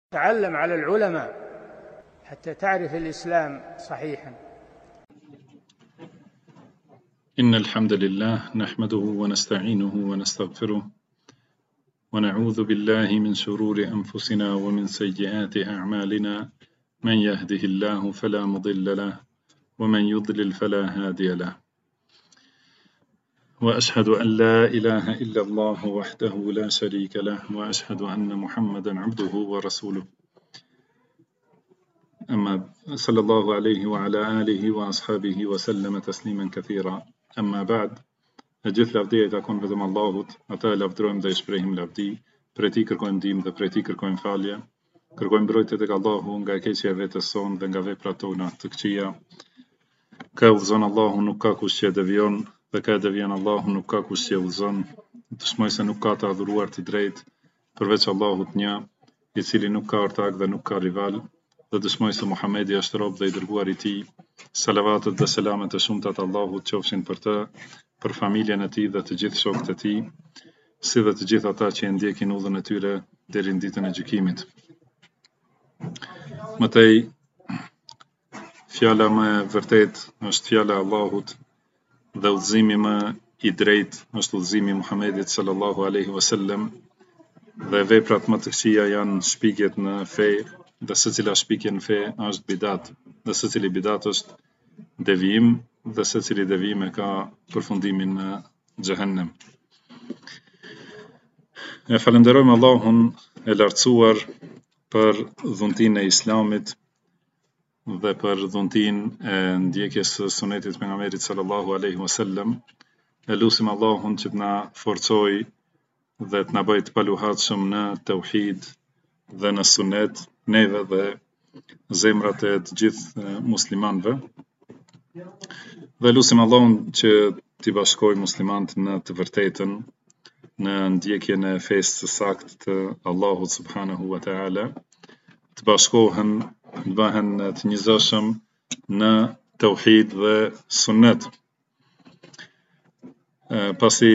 تعلم على العلماء حتى تعرف الإسلام صحيحا. إن الحمد لله نحمده ونستعينه ونستغفره ونعوذ بالله من شرور أنفسنا ومن سيئات أعمالنا، من يهده الله فلا مضل له ومن يضلل فلا هادي له، وأشهد أن لا إله إلا الله وحده لا شريك له، وأشهد أن محمدا عبده ورسوله، أما صلى الله عليه وعلى آله وأصحابه وسلم تسليما كثيرا. أما بعد, gjithë lavdia I takon vetëm Allahut, ata e lavdërojmë dhe I shprehim lavdi, prej Tij kërkojmë ndihmë dhe prej Tij kërkojmë falje, kërkojmë mbrojtje tek Allahu nga e keqja e vetes sonë dhe nga veprat tona të këqija. Ka udhëzon Allahu, nuk ka kush që e devijon, dhe ka devijon Allahu, nuk ka kush që e udhëzon. Dëshmoj se nuk ka të adhuruar të drejtë përveç Allahut një, I cili nuk ka ortak dhe nuk ka rival, dhe dëshmoj se Muhamedi është rob dhe I dërguar I Tij. Salavatet dhe selamet e shumta të Allahut qofshin për të, për familjen e tij dhe të gjithë shokët e tij, si dhe të gjithë ata që e ndjekin udhën e tyre deri në ditën e gjykimit. Mëtej, fjala më e vërtet është fjala e Allahut dhe udhëzimi më I drejtë është udhëzimi I Muhamedit sallallahu alaihi wasallam, dhe veprat më të këqija janë shpikjet në fe, dhe secila shpikje në fe është bidat, dhe secili bidat është devijim, dhe secili devijim e ka përfundimin në xhehenem. E falenderojmë Allahun e lartësuar për dhuntinë e Islamit dhe për dhuntinë e ndjekjes së sunetit pejgamberit sallallahu alaihi wasallam. E lutim Allahun që të na forcojë dhe të na bëjë të paluhatshëm në tauhid dhe në sunet, neve dhe zemrat e të gjithë muslimanëve. Dhe lutim Allahun që t'i bashkojë muslimanët në të vërtetën, në ndjekjen e fesë së saktë të Allahut subhanahu wa taala, të bashkohen, të bëhen të njohshëm në tauhid dhe sunet. Pasi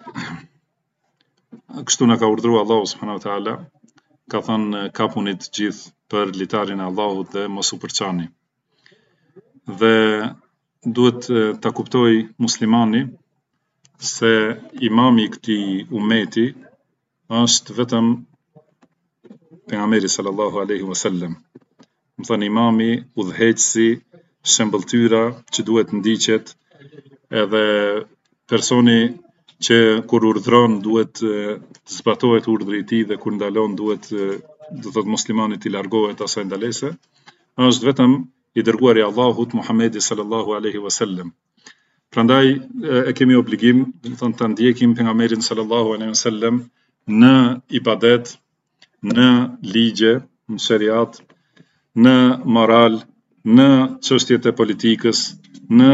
kështu na ka urdhëruar Allahu subhanahu wa taala, ka thënë kapuni të gjithë për litarin e Allahut dhe mos u përçani. Dhe duhet ta kuptoj muslimani se imami I këtij ummeti është vetëm pejgamberi sallallahu alaihi wasallam. Më thënë imami, udhëheqësi, shembëltyra që duhet ndiqet, edhe personi që kur urdhron duhet të zbatohet urdhri I tij dhe kur ndalon duhet do thotë muslimani të largohet asaj ndalese, është vetëm I dërguari I Allahut Muhamedi sallallahu alaihi wasallam. Prandaj e kemi obligim, do thonë ta ndjekim pejgamberin sallallahu alaihi wasallam në ibadet, në ligje, në shariat, në moral, në çështjet e politikës, në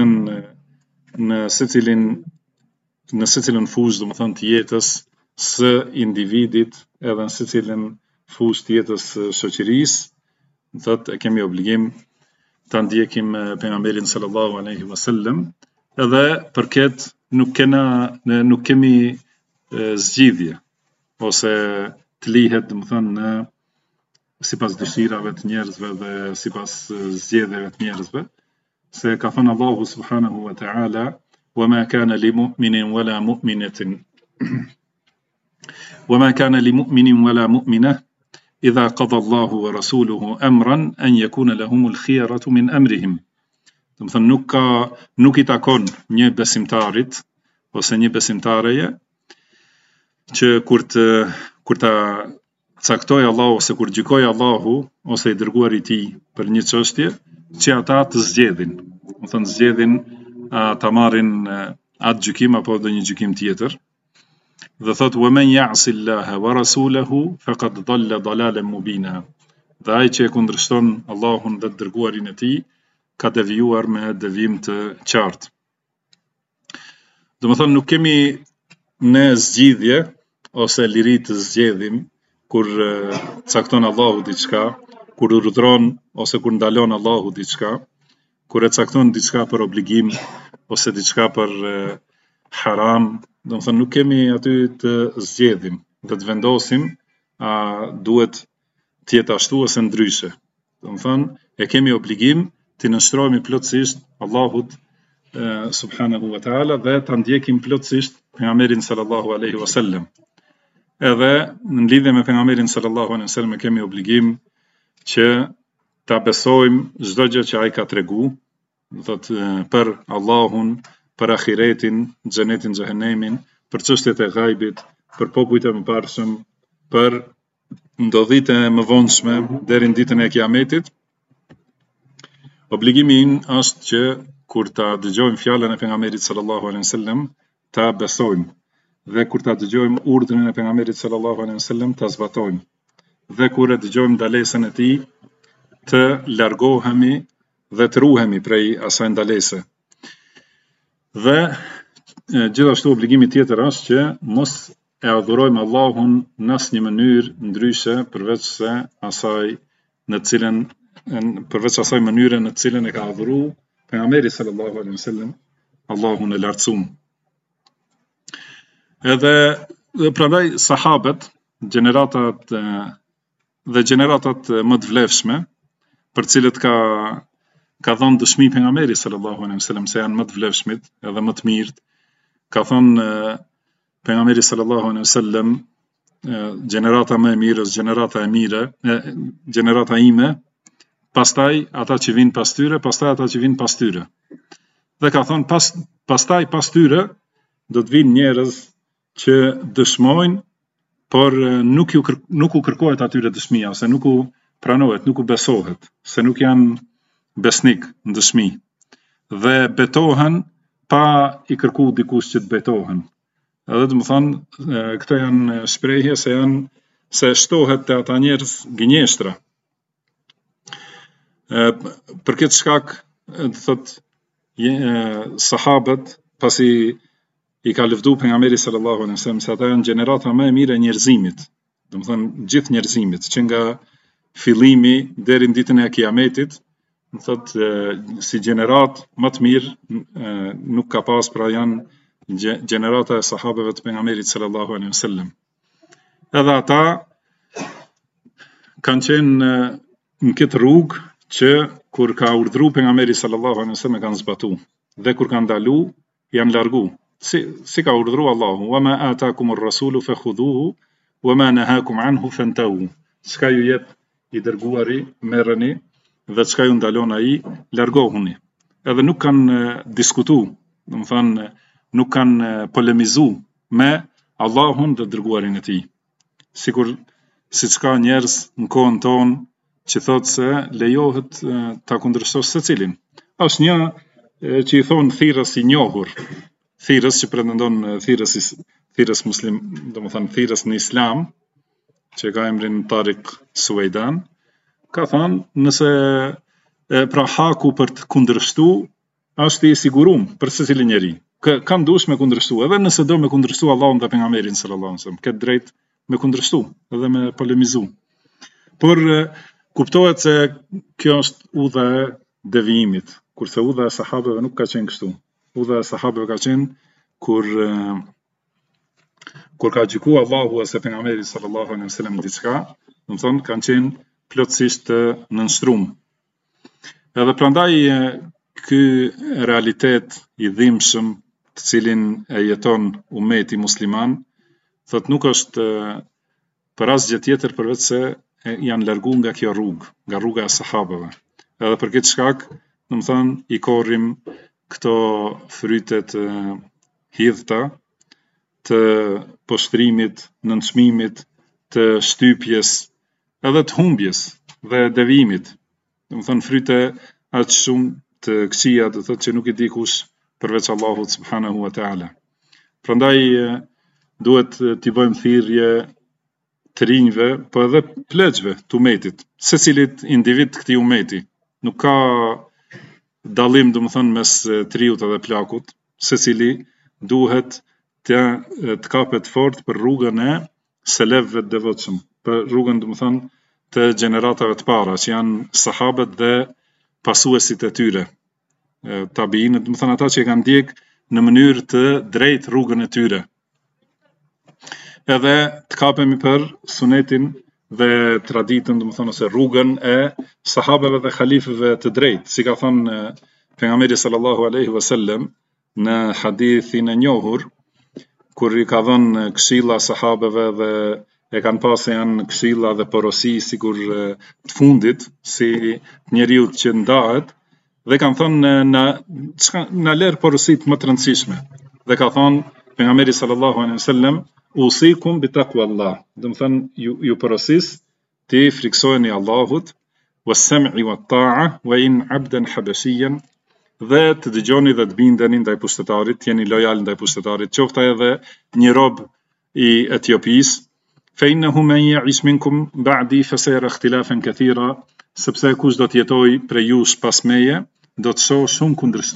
secilin fushë, domethënë të jetës së individit, edhe në secilin fushë të jetës së shoqërisë, thotë e kemi obligim ta ndjekim pejgamberin sallallahu alaihi wasallam, edhe përket nuk kemi zgjidhje ose të lihet, domethënë në sipas dëshirave të njerëzve dhe sipas zgjedhjeve të njerëzve, se ka thënë Allahu subhanahu wa taala: وما كان لمؤمن ولا مؤمنة وما كان لمؤمن ولا مؤمنة إذا قضى الله ورسوله أمرا أن يكون لهم الخيرة من أمرهم. Domethënë nuk I takon një besimtarit ose një besimtareje që kur ta caktoj Allahu ose kur gjykoj Allahu ose I dërguari I tij për një çështje, që ata të zgjedhin. Domethënë zgjedhin ta marrin atë gjykim apo ndonjë gjykim tjetër. Dhe thot: وَمَنْ يَعْصِ اللَّهَ وَرَسُولَهُ فَقَدْ ضَلَّ ضَلَالًا مُبِينًا. Dhe ai që e kundërshton Allahun dhe të dërguarin e tij ka devijuar me devijim të qartë. Domethënë nuk kemi ne zgjidhje ose liri të zgjedhim kur cakton Allahu diçka, kur urdhron ose kur ndalon Allahu diçka, kur e cakton diçka për obligim ose diçka për haram, domethënë nuk kemi aty të zgjedhim, dhe të vendosim a duhet tjetë ashtu ose ndryshe. Do të thonë, e kemi obligim të nënshtrohemi plotësisht Allahut subhanahu wa taala dhe ta ndjekim plotësisht pejgamberin sallallahu alaihi wasallam. Edhe në lidhje me pejgamberin sallallahu alaihi wasallam kemi obligim që ta besojmë çdo gjë që ai ka tregu, do thotë për Allahun, për ahiretin, xhenetin, xhehenemin, për çështjet e ghaibit, për popujt e mëparshëm, për ndodhitë e mëvonshme deri në ditën e Kiametit. Obligimi ynë është që kur ta dëgjojmë fjalën e pejgamberit sallallahu alaihi wasallam, ta besojmë, dhe kur ta dëgjojmë urdhrin e pejgamberit sallallahu alaihi wasallam, ta zbatojmë. Dhe kur e dëgjojmë ndalesën e tij, të largohemi dhe të ruhemi prej asaj ndalese. Dhe gjithashtu obligimi tjetër është që mos e adhurojmë Allahun në asnjë mënyrë ndryshe përveç asaj mënyre në cilën e ka adhuruar pejgamberi sallallahu alaihi wasallam Allahun e lartësuar. Edhe prandaj sahabët, gjeneratat më të vlefshme, për cilët ka dhënë dëshmi pejgamberi sallallahu alaihi wasallam se janë më të vlefshmit edhe më të mirët, ka thënë pejgamberi sallallahu alaihi wasallam, gjenerata më e mirë është gjenerata ime, pastaj ata që vinë pas tyre, pastaj ata që vinë pas tyre. Dhe ka thënë pastaj pas tyre do të vinë njerëz që dëshmojnë, por nuk u kërkohet atyre dëshmia, ose nuk u pranohet, nuk u besohet, se nuk janë besnik në dëshmi, dhe betohen pa i kërkuar dikush që të betohen. Edhe do të thonë, këto janë shprehje se shtohet te ata njerëz gënjeshtra. Për këtë shkak, do thotë sahabët, pasi i ka lëvdu pejgamberi sallallahu alaihi wasallam se ata janë gjenerata më e mirë e njerëzimit, do të thonë gjithë njerëzimit, që nga fillimi deri në ditën e Kiametit, do thotë si gjenerat më të mirë nuk ka pas, pra janë gjenerata e sahabëve të pejgamberit sallallahu alaihi wasallam. Edhe ata kanë qenë në këtë rrugë që kur ka urdhëruar pejgamberi sallallahu alaihi wasallam kanë zbatuar, dhe kur kanë ndaluar janë larguar. Si ka urdhëruar Allahu, wa ma atakumur rasulu fakhudhuhu wa ma nahakum anhu fantahu. Çka ju jep i dërguari, merreni, dhe çka ju ndalon ai, largohuni. Edhe nuk kanë diskutuar, do të thonë nuk kanë polemizuar me Allahun dhe dërguarin e tij. Siç ka njerëz në kohën tonë që thotë se lejohet ta kundërshtosh secilin. Është një që i thon thirrës i njohur, thirrës që pretendon thirrës muslim, domethënë thirrës në Islam, që ka emrin Tariq Suwaidan, ka thënë nëse pra haku për të kundërshtuar është i sigurum për secilin njeri. Kam dush me kundërshtu, edhe nëse do me kundërshtu Allahun dhe pejgamberin sallallahu alaihi wasallam, këtë drejt me kundërshtu edhe me polemizu. Por kuptohet se kjo është udha e devijimit, kurse udha e sahabëve nuk ka qenë kështu. Udha e sahabëve ka qenë kur ka gjykuar Allahu ose pejgamberi sallallahu alaihi wasallam diçka, do të thonë kanë qenë plotësisht të nënshtruar. Edhe prandaj ky realitet i dhimbshëm të cilin e jeton ummeti musliman, thot nuk është për asgjë tjetër përveç se janë larguar nga kjo rrugë, nga rruga e sahabëve. Edhe për këtë shkak, do të thonë i korrim këto frytet hidhta të poshtrimit, nënçmimit, të shtypjes, edhe të humbjes dhe devijimit. Do të thonë fryte aq shumë të këqija, do thotë që nuk i di kush përveç Allahut subhanahu wa taala. Prandaj duhet t'i bëjmë thirrje të rinjve, po edhe pleqve të umetit, secilit individ të këtij umeti. Nuk ka dallim, domethënë, mes triut edhe plakut, secili duhet të kapet fort për rrugën e selefëve të devotshëm, për rrugën, domethënë, të gjeneratave të para, që janë sahabët dhe pasuesit e tyre, tabiinët, do të thonë ata që kanë ndjek në mënyrë të drejtë rrugën e tyre. Edhe të kapemi për sunetin dhe traditën, domethënë ose rrugën e sahabeve dhe khalifëve të drejtë, si ka thënë pejgamberi sallallahu alaihi wasallam në hadithin e njohur, kur I ka dhënë këshilla sahabeve dhe e kanë pasë janë këshilla dhe porosi sikur të fundit, si njeriu që ndahet, dhe kanë thënë na lërë porosit më të rëndësishme. Dhe ka thënë pejgamberi sallallahu alaihi wasallam, usikum bi taqwallah. Do të thënë ju porosis ti friksoheni Allahut, was-sam'i wat-ta'a wa in 'abdan habashiyan, dhe të dëgjoni dhe të bindeni ndaj pushtetarit, jeni lojal ndaj pushtetarit, qofta edhe një rob I Etiopis, fa innahu man ya'ish minkum ba'di fa sayara ikhtilafan kathira, sepse kush do të jetoj prej jush pas meje, do të shoh shumë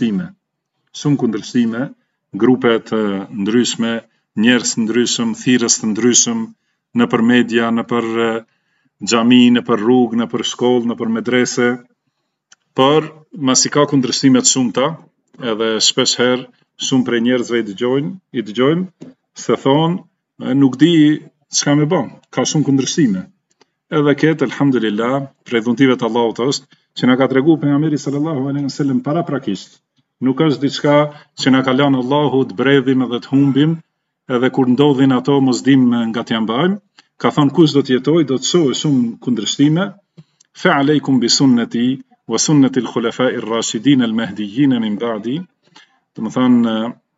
kundërshtime, grupe të ndryshme, njerëz të ndryshëm, thirrës të ndryshëm, nëpër media, nëpër xhami, nëpër rrugë, nëpër shkollë, nëpër medrese, por masi ka kundërshtime të shumta, edhe shpesh herë shumë prej njerëzve I dëgjojmë se thonë nuk di çka me bë, ka shumë kundërshtime. Edhe këtë elhamdulillah prej dhuntive të Allahut është që na ka treguar pejgamberi sallallahu alaihi wasallam paraprakisht. Nuk është diçka që na ka lënë Allahu të bredhim edhe të humbim, edhe kur ndodhin ato mos dim nga t'ja mbajmë. Ka thënë kush do të jetoj do të shohë shumë kundërshtime. Fa aleikum bi sunnati wa sunnati al-khulafa'i ar-rashidin al-mahdiyyin min ba'di. Do të thënë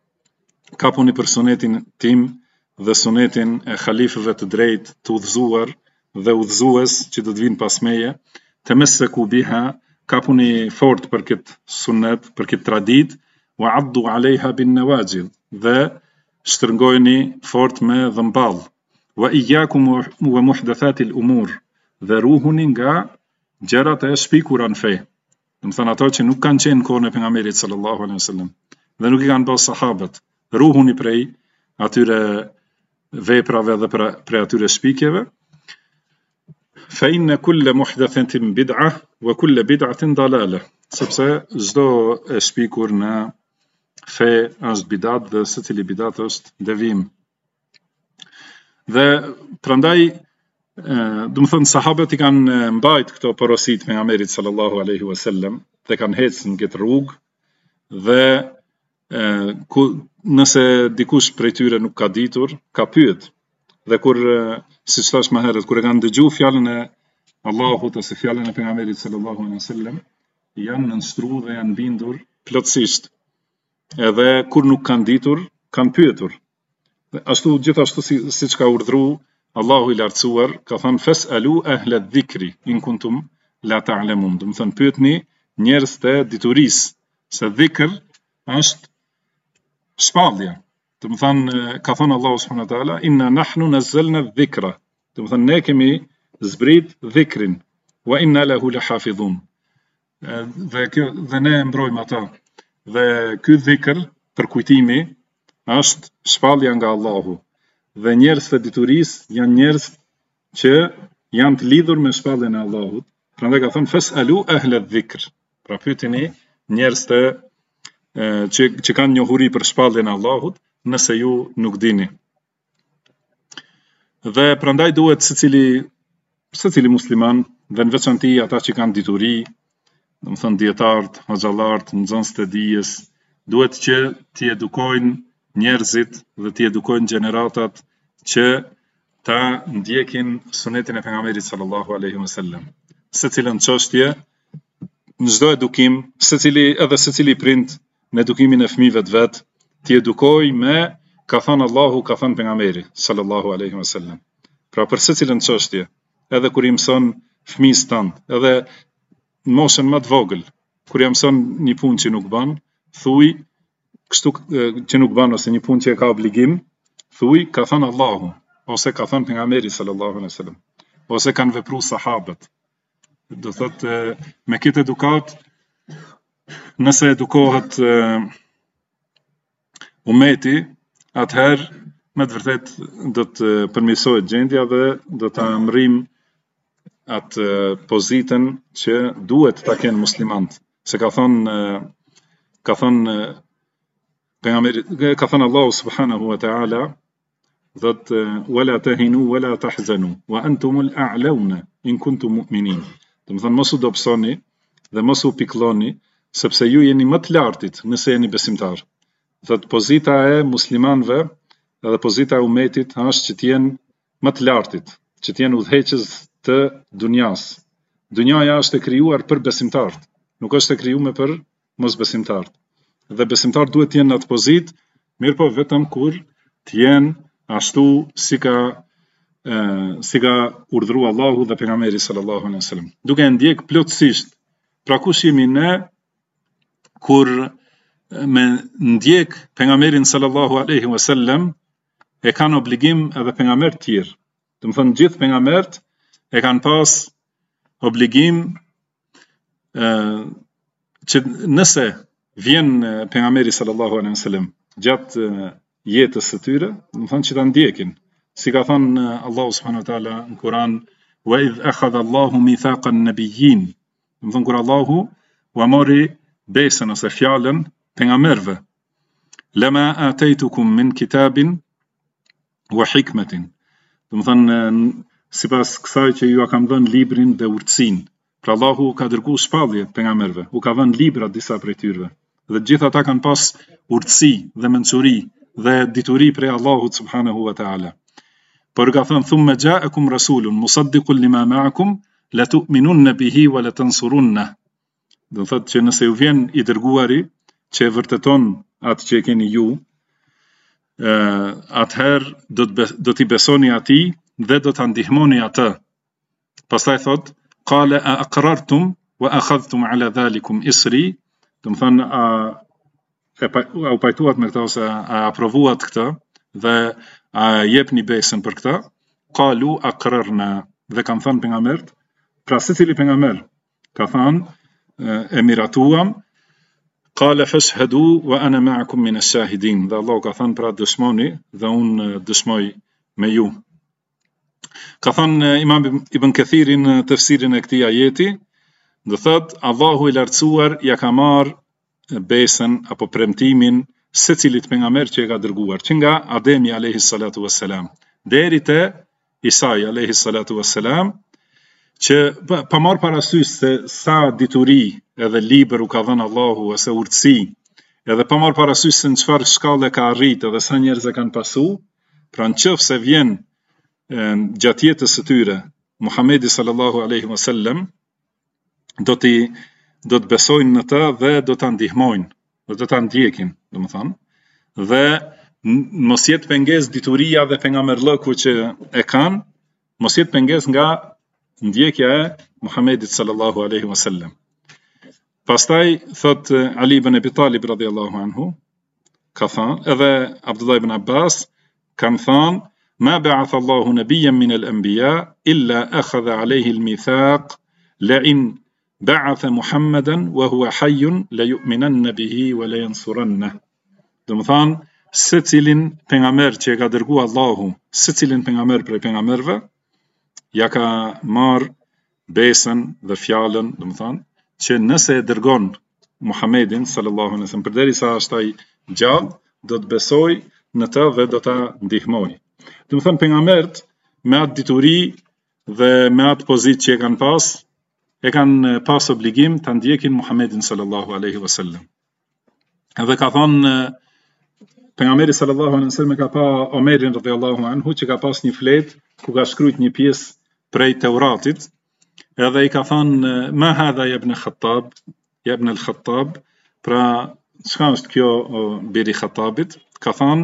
kapuni për sunetin tim dhe sunetin e khalifëve të drejtë, të udhëzuar dhe udhëzues që do të vinë pas meje, tamassaku biha, kapuni fort për këtë sunet, për këtë tradit, wa addu alejha bin nawajid, dhe shtrëngojeni fort me dhëmball, wa iyyakum wa muhdathatil umur, dhe ruhuni nga gjërat e shpikura në fe. Do të thënë ato që nuk kanë qenë kohën e pejgamberit sallallahu alaihi wasallam dhe nuk I kanë bërë sahabët. Ruhuni prej atyre veprave dhe prej atyre shpikjeve. Fa inna kulla muhdathatin bid'ah wa kulla bid'atin dalalah, sepse çdo e shpikur në fe është bidat dhe secili bidat është devim. Dhe prandaj do të thënë sahabët I kanë mbajt këto porosit me pejgamberit sallallahu alaihi wasallam dhe kanë ecë në këtë rrugë, dhe nëse dikush prej tyre nuk ka ditur, ka pyet. Dhe kur siç thash më herët, kur e kanë dëgjuar fjalën e Allahut ose fjalën e pejgamberit sallallahu alaihi wasallam, janë nënshtruar dhe janë bindur plotësisht. Edhe kur nuk kanë ditur, kanë pyetur. Ashtu gjithashtu siç ka urdhëruar Allahu I lartësuar, ka thënë fas'alu ahla dhikri in kuntum la ta'lamun. Do të thënë pyetni njerëz të diturisë, se dhikr është shpallja. Do të thënë ka thënë Allahu subhanahu wa taala inna nahnu nazzalna dhikra. Do të thënë ne kemi zbrit dhikrin, wa inna lahu lahafidhun. Dhe ne mbrojmë ata. Dhe ky dhikr për kujtimi është shpallja nga Allahu. Dhe njerëz të diturisë janë njerëz që janë të lidhur me shpalljen e Allahut. Prandaj ka thënë fas'alu ahla dhikr. Pra pyetini njerëz të që kanë njohuri për shpalljen e Allahut, nëse ju nuk dini. Dhe prandaj duhet secili musliman, dhe në veçanti ata që kanë dituri, do të thënë dietarët, hoxhallarët, nxënësit e dijes, duhet që t'i edukojnë njerëzit dhe t'i edukojnë gjeneratat që ta ndjekin sunetin e pejgamberit sallallahu alaihi wasallam. Secilën çështje, në çdo edukim, secili prind në edukimin e fëmijëve të vet, t'i edukoj me ka thënë Allahu, ka thënë pejgamberi sallallahu alaihi wasallam. Pra për secilën çështje, edhe kur I mëson fëmijës tan, edhe në moshën më të vogël, kur I mëson një punë që nuk bën, thuj kështu që nuk bën, ose një punë që ka obligim, thuj ka thënë Allahu, ose ka thënë pejgamberi sallallahu alaihi wasallam, ose kanë vepruar sahabët. Do thotë me këtë edukat, nëse edukohet umeti, atëherë me të vërtet do të përmirësohet gjendja dhe do të amrim atë pozitën që duhet ta kenë muslimant. Se ka thënë pejgamberi, ka thënë Allahu subhanahu wa ta'ala thot wala tahinu wala tahzanu wa antumul a'launa in kuntum mu'minin. Do të thënë mos u dobësoni dhe mos u pikëlloni, sepse ju jeni më të lartit nëse jeni besimtar. Thot pozita e muslimanëve edhe pozita e umetit është që të jenë më të lartit, që të jenë udhëheqës të dunjas. Dunjaja është e krijuar për besimtarët, nuk është e krijuar për mosbesimtarët. Dhe besimtarët duhet të jenë në atë pozitë, mirë po vetëm kur të jenë ashtu si ka urdhëruar Allahu dhe pejgamberi sallallahu alaihi wasallam. Duke ndjek plotësisht. Pra kush jemi ne kur me ndjek pejgamberin sallallahu alaihi wasallam e kanë obligim edhe pejgamberët tjerë. Do të thënë gjithë pejgamberët e kanë pas obligim që nëse vjen pejgamberi sallallahu alaihi wasallam gjatë jetës së tyre, do të thënë që ta ndjekin. Si ka thënë Allahu subhanahu wa taala në Kur'an, wa idh akhadha Allahu mithaqa an-nabiyyin. Do të thënë kur Allahu u mori besën ose fjalën pejgamberëve. Lama ataytukum min kitabin wa hikmatin. Do të thënë sipas kësaj që ju kam dhënë librin dhe urtësinë. Pra Allahu ka dërguar shpallje pejgamberëve, u ka dhënë libra disa prej tyre. Dhe gjithë ata kanë pas urtësi dhe mençuri dhe dituri prej Allahut subhanahu wa taala. Por ka thënë thumma ja'akum rasulun musaddiqun lima ma'akum la tu'minunna bihi wa la tansurunna. Do thotë që nëse ju vjen i dërguari që e vërteton atë që e keni ju, atëherë do t'i besoni atij dhe do ta ndihmoni atë. Pastaj thotë qala a aqrartum wa akhadhtum ala dhalikum isri. Do të thënë u pajtuat me këtë ose a aprovuat këtë dhe a jepni besën për këtë? Qalu aqrarna. Dhe kanë thënë pejgamberët, pra secili pejgamber ka thënë e miratuam. Qala fashhadu wa ana ma'akum min ash-shahidin. Dhe Allah ka thënë pra dëshmoni dhe unë dëshmoj me ju. Ka thënë Imam Ibn Kathirin në tefsirin e këtij ajeti, do thotë Allahu i lartësuar ja ka marrë besën apo premtimin secilit pejgamber që e ka dërguar, që nga Ademi alayhi salatu wassalam deri te Isa alayhi salatu wassalam, që pa marrë parasysh se sa dituri edhe libër u ka dhënë Allahu ose urtësi, edhe pa marrë parasysh se në çfarë shkallë ka arritë edhe sa njerëz e kanë pasu, pra nëse vjen gjatë jetës së tyre Muhamedi sallallahu alaihi wasallam, do të besojnë në të dhe do ta ndihmojnë, do ta ndjekin, domethënë, dhe mos jetë pengesë dituria dhe pejgamberllëku që e kanë, mos jetë pengesë nga ndjekja e Muhamedit sallallahu alaihi wasallam. Pastaj thot Ali ibn Abi Talib radhiyallahu anhu, ka thënë edhe Abdullah ibn Abbas kanë thënë ma ba'atha Allahu nabiyyan min al-anbiya illa akhadha alayhi al-mithaq la in ba'atha Muhammadan wa huwa hayyun la yu'minanna bihi wa la yansuranna. Domethënë secilin pejgamber që e ka dërguar Allahu, secilin pejgamber prej pejgamberëve, ja ka marrë besën dhe fjalën, domethënë që nëse e dërgon Muhammedin sallallahu alaihi wasallam përderisa është ai gjallë, do të besoj në të dhe do ta ndihmoj. Domethënë pejgamberët me atë dituri dhe me atë pozitë që e kanë pas obligim ta ndjekin Muhammedin sallallahu alaihi wasallam. Edhe ka thënë pejgamberi sallallahu alaihi wasallam ka pa Omerin radhiyallahu anhu që ka pas një fletë ku ka shkruajtur një pjesë prej Teuratit, edhe i ka thënë ma hadha ya ibn Khattab, ya ibn al-Khattab, pra çka është kjo o biri Khattabit? Ka thënë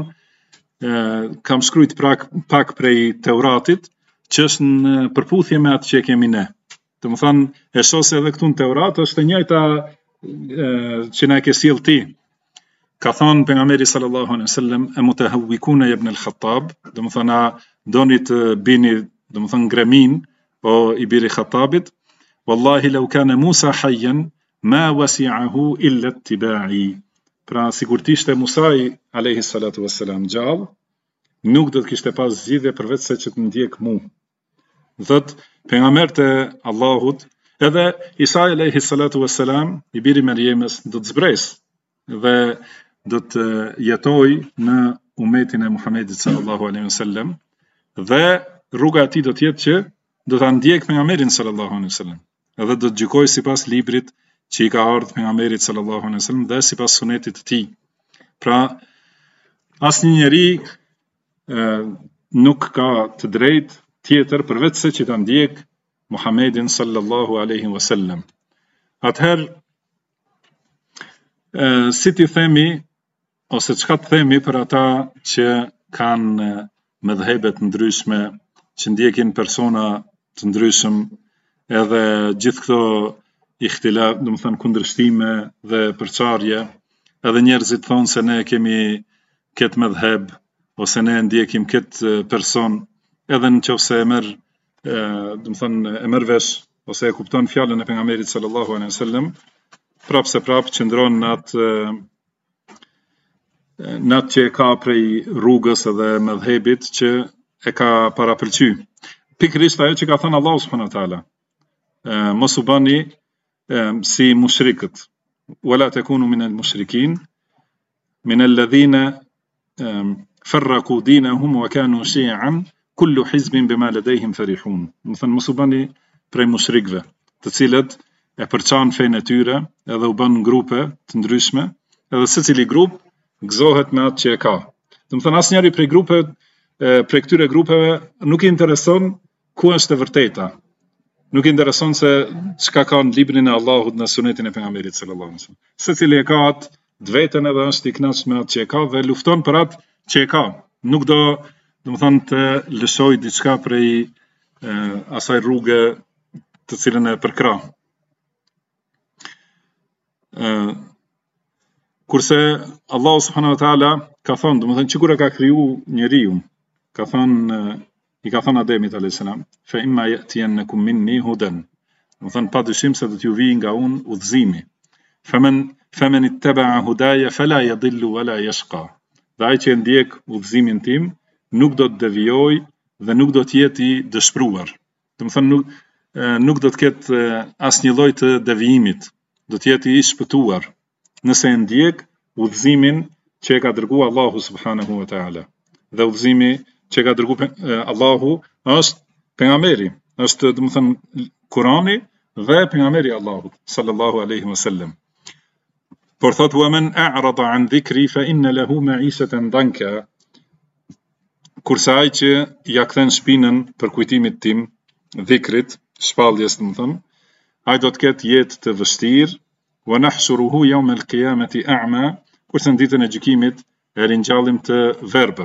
kam shkruajtur pak prej Teuratit që është në përputhje me atë që kemi ne. Domethënë e shoh se edhe këtu në Teurat është e njëjta që na ke sjell ti. Ka thënë pejgamberi sallallahu alaihi wasallam e mutahawwikuna ibn al-Khattab, domethënë doni të bini, domethënë gremin o i biri Khattabit, wallahi law kana Musa hayyan ma wasi'ahu illa ittiba'i. Pra sikur ishte Musa alayhi salatu wassalam gjallë, nuk do të kishte pas zgjidhje përveç se që të ndjek mu. Thot pejgamberët e Allahut, edhe Isa alayhi salatu wassalam, i biri Mariemës, do të zbresë dhe do të jetoj në umetin e Muhamedit sallallahu alaihi wasallam dhe rruga e tij do të jetë që do ta ndjek pejgamberin sallallahu alaihi wasallam. Edhe do të gjykoj sipas librit që i ka ardhur pejgamberit sallallahu alaihi wasallam dhe sipas sunetit të tij. Pra, asnjë njeri nuk ka të drejtë tjetër përveç se që ta ndjek Muhamedin sallallahu alaihi wasallam. Atëherë, si ti themi ose çka të themi për ata që kanë mëdhëbe të ndryshme, që ndjekin persona të ndryshëm, edhe gjithë këto ihtilaf, do të thënë kundërshtime dhe përçarje, edhe njerëzit thonë se ne kemi këtë mëdhëb ose ne ndjekim këtë person, edhe nëse e merr, do të thënë e merr vesh ose e kupton fjalën e pejgamberit sallallahu alaihi wasallam, prapë qëndron në atë që e ka prej rrugës edhe mëdhëbit që e ka parapëlqy. Pikërisht ajo që ka thënë Allahu subhanahu wa taala, mos u bani si mushrikët, wala takunu min al-mushrikin min alladhina farraqu dinahum wa kanu shi'an kullu hizbin bima ladayhim farihun. Do thënë mos u bani prej mushrikëve, të cilët e përçan fenë e tyre edhe u bën grupe të ndryshme, edhe secili grup gëzohet me atë që e ka. Do thënë asnjëri prej këtyre grupeve nuk i intereson ku është e vërteta. Nuk i intereson se çka ka në librin e Allahut, në sunetin e pejgamberit sallallahu alaihi wasallam. Secili e ka atë vetën edhe është i kënaqur me atë që e ka dhe lufton për atë që e ka. Nuk do të thënë të lëshoj diçka prej asaj rruge të cilën e përkrah. Kurse Allahu subhanahu wa taala ka thënë, do të thënë çikur e ka kriju njeriu, ka thënë i ka thënë Ademit alayhis salam, fa imma ya'tiyannakum minni hudan. Do të thënë padyshim se do t'ju vijë nga unë udhëzimi. Faman ittaba'a hudaya fala yadhillu wala yashqa. Dhe ai që ndjek udhëzimin tim nuk do të devijoj dhe nuk do të jetë i dëshpëruar. Do të thënë nuk do të ketë asnjë lloj të devijimit, do të jetë i shpëtuar nëse e ndjek udhëzimin që e ka dërguar Allahu subhanahu wa taala. Dhe udhëzimi që ka dërguar Allahu është pejgamberi, është do të thënë Kurani dhe pejgamberi i Allahut sallallahu alaihi wasallam. Por thot wa man a'rada an dhikri fa inna lahu ma'ishatan danka. Kurse ai që ja kthen shpinën për kujtimit tim, dhikrit, shpalljes do të thënë, ai do të ketë jetë të vështirë, wa nahshuruhu yawm al-qiyamati a'ma, kurse në ditën e gjykimit e ringjallim të verbër.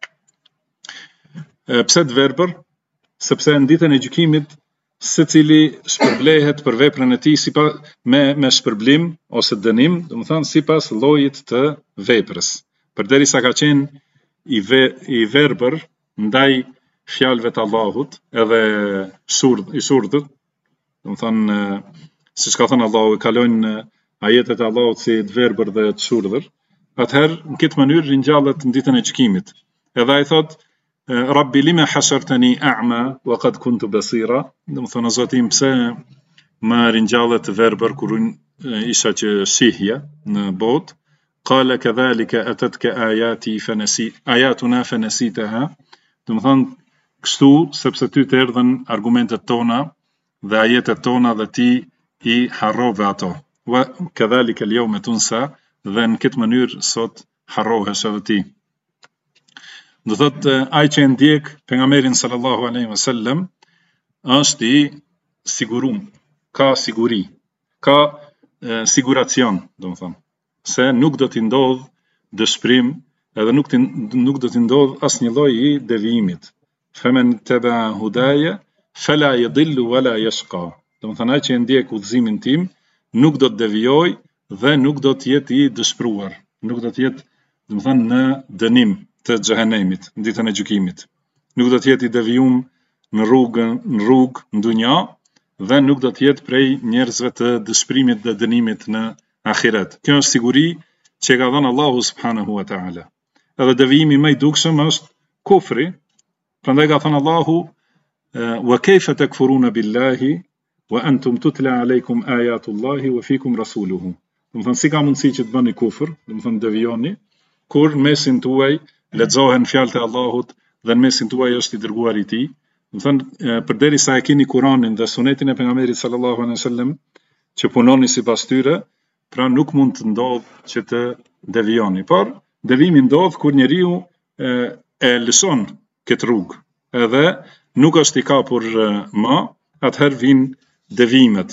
Pse të verbër? Sepse në ditën e gjykimit secili shpërblehet për veprën e tij me shpërblim ose dënim, do të thënë sipas llojit të veprës. Përderisa ka qenë i verbër ndaj fjalëve të Allahut edhe i surdhët, do të thënë siç ka thënë Allahu, kalojnë ajetet e Allahut si të verbër dhe të surdhër, atëherë në këtë mënyrë ringjallet në ditën e gjykimit. Edhe ai thotë Rabbi lima hashartani a'ma wa qad kuntu basira. Do të thonë Zoti im, pse më ringjallet të verbër kur isha që shihja në botë. Qala kadhalika atatka ayatuna fanasitaha. Do të thonë kështu sepse ty të erdhën argumentet tona dhe ajetet tona dhe ti i harrove ato. Wa kadhalika al-yawma tunsa, dhe në këtë mënyrë sot harrohesh edhe ti. Do thotë ai që ndjek pejgamberin sallallahu alaihi wasallam është i sigurum, ka siguri, ka siguracion, do të thonë, se nuk do t'i ndodh dëshpërim edhe nuk do t'i ndodh asnjë lloj i devijimit. Faman taba hudaya fala yadhillu wala yashqa. Do të thonë ai që ndjek udhëzimin tim nuk do të devijoj dhe nuk do të jetë i dëshpëruar, nuk do të jetë, do të thonë, në dënim të xhehenemit në ditën e gjykimit. Nuk do të jetë i devijum në rrugë në dunja dhe nuk do të jetë prej njerëzve të dëshpërimit dhe dënimit në ahiret. Kjo është siguri që ka dhënë Allahu subhanahu wa taala. Edhe devijimi më i dukshëm është kufri. Prandaj ka thënë Allahu wa kayfa takfuruna billahi wa antum tutla alaykum ayatullahi wa fikum rasuluhu. Do të thonë si ka mundësi që të bëni kufër, do të thonë devijoni, kur mesin tuaj lexohen fjalët e Allahut dhe në mesin tuaj është i dërguar i tij. Do thënë, përderisa e keni Kur'anin dhe Sunetin e pejgamberit sallallahu alaihi wasallam që punoni sipas tyre, pra nuk mund të ndodh që të devijoni, por devimi ndodh kur njeriu e lëson këtë rrugë, edhe nuk është i kapur më, atëherë vijnë devimet.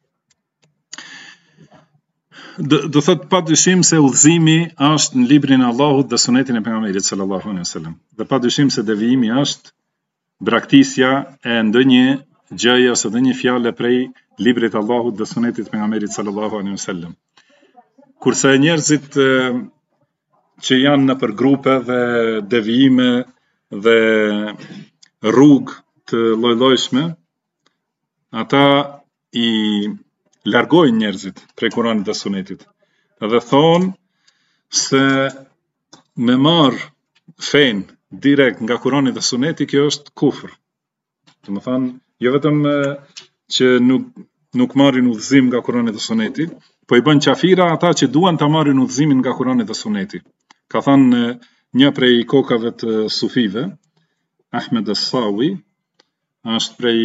Do thot padyshim se udhëzimi është në librin e Allahut dhe Sunetin e pejgamberit sallallahu alaihi wasallam. Dhe padyshim se devijimi është braktisja e ndonjë gjëje ose ndonjë fjale prej librit të Allahut dhe Sunetit të pejgamberit sallallahu alaihi wasallam. Kurse njerëzit që janë nëpër grupe dhe devijime dhe rrugë të lloj-llojshme, ata i largojnë njerëzit prej Kuranit dhe Sunetit. Dhe thonë se me marr fen direkt nga Kurani dhe Suneti, kjo është kufër. Do të thonë, jo vetëm që nuk marrin udhëzim nga Kurani dhe Suneti, po i bën qafira ata që duan ta marrin udhëzimin nga Kurani dhe Suneti. Ka thënë një prej kokave të sufive, Ahmed As-Sawi, është prej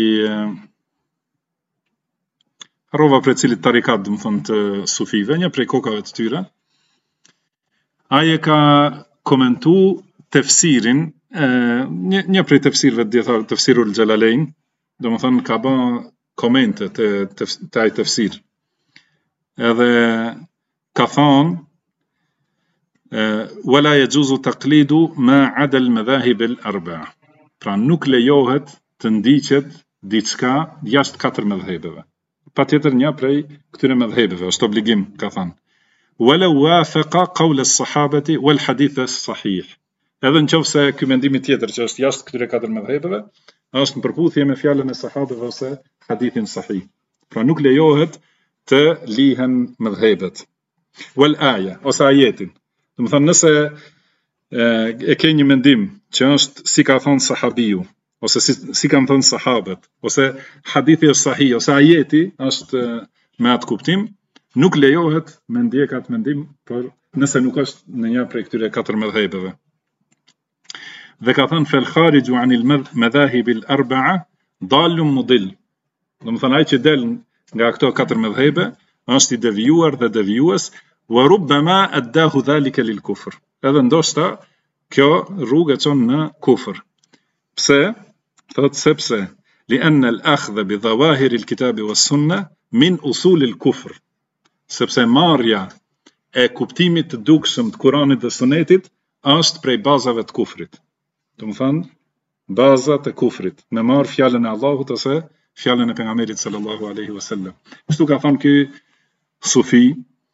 harrova prej cilit tarikat, do të thonë të sufive, një prej kokave të tyre. Ai e ka komentu tefsirin, një prej tefsirëve dietar, tefsirul Xhelalein, do të thonë ka bën komente të ai tefsir. Edhe ka thonë wala yajuzu taqlidu ma ada al-madhahib al-arba'a. Pra nuk lejohet të ndiqet diçka jashtë 4 mëdhëbeve. Patjetër një prej këtyre mëdhëbeve është obligim, ka thënë. Wala wafaqa qawl as-sahabati wal hadith as-sahih. Edhe nëse ky mendim tjetër që është jashtë këtyre 4 mëdhëbeve është në përputhje me fjalën e sahabëve ose hadithin sahih. Pra nuk lejohet të lihen mëdhëbet. Wal aya ose ajetin. Do të thonë nëse e ke një mendim që është si ka thonë sahabiu, ose si kanë thënë sahabët, ose hadithi është sahih, ose ajeti është me atë kuptim, nuk lejohet me ndjek atë mendim, por nëse nuk është në një prej këtyre 4 mëdhëbeve. Dhe ka thënë fel khariju anil madhahib al-arba'a dallun mudill. Do të thonë ai që del nga këto 4 mëdhëbe është i devijuar dhe devijues, wa rubbama addahu dhalika lil kufr. Edhe ndoshta kjo rrugë e çon në kufër. Pse? Thot sepse li'anna al-akhdha bi dhawahir al-kitab was-sunnah min usul al-kufr. Sepse marrja e kuptimit të dukshëm të Kuranit dhe Sunetit është prej bazave të kufrit. Do të thonë bazat e kufrit, me marr fjalën e Allahut ose fjalën e pejgamberit sallallahu alaihi wasallam. Kështu ka thënë ky sufi,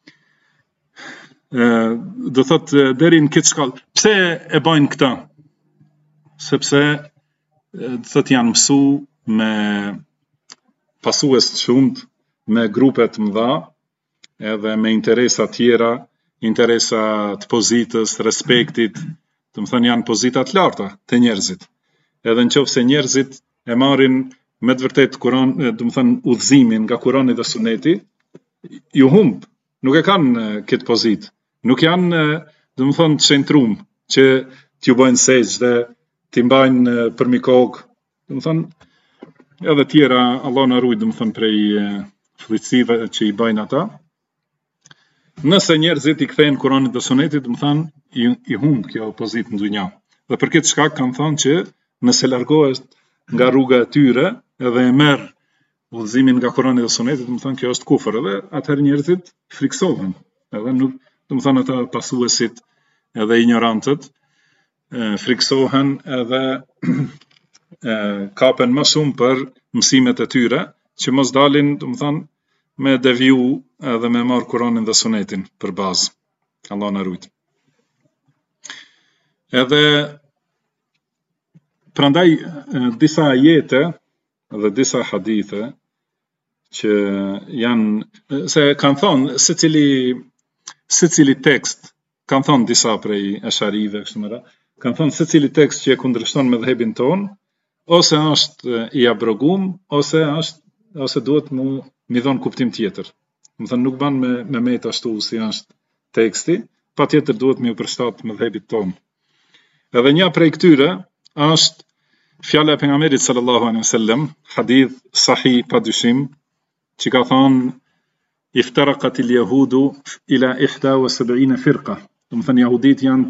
do thot deri në këtë shkallë. Pse e bajnë këta? Sepse thot janë mësu me pasues të shumt, me grupe të mëdha, edhe me interesa tjera, interesa të pozitës, respektit, do të thonë janë pozita të larta të njerëzit. Edhe nëse njerëzit e marrin me të vërtetë Kur'an, do të thonë udhëzimin nga Kurani dhe Suneti, ju humb, nuk e kanë këtë pozitë. Nuk janë, do të thonë, të shenjtrum që t'ju bëjnë sejdë, t'i mbajnë për mikok, do të thonë, edhe tjera, Allah na ruaj, do të thonë, prej fllëtsive që i bëjnë ata. Nëse njerëzit i kthejnë Kuranit dhe Sunetit, do të thonë, i humb kjo pozitë në dunja. Dhe për këtë shkak kanë thënë që nëse largohet nga rruga e tyre edhe e merr udhëzimin nga Kurani dhe Suneti, do të thonë kjo është kufër, edhe atëherë njerëzit friksohen. Edhe nuk, do të thonë ata pasuesit edhe ignorantët friksohen edhe kapen më shumë për mësimet e tyre, që mos dalin, do të thonë, me deviju edhe me marr Kuranin dhe Sunetin për bazë. Allah na ruaj. Edhe prandaj disa ajete dhe disa hadithe që janë, se kanë thonë secili tekst, kanë thonë disa prej asharive kështu më radh, kanë thonë secili tekst që e kundërshton mëdhëbin ton, ose është i abrogum, ose duhet mi dhon kuptim tjetër. Do thënë nuk ban me ashtu si është teksti, patjetër duhet mi u përshtat mëdhëbit ton. Edhe një prej këtyre është fjala e pejgamberit sallallahu alaihi wasallam, hadith sahih pa dyshim, që ka thonë iftaraqat al-yahudu ila 71 firqa. Do të thënë jahudit janë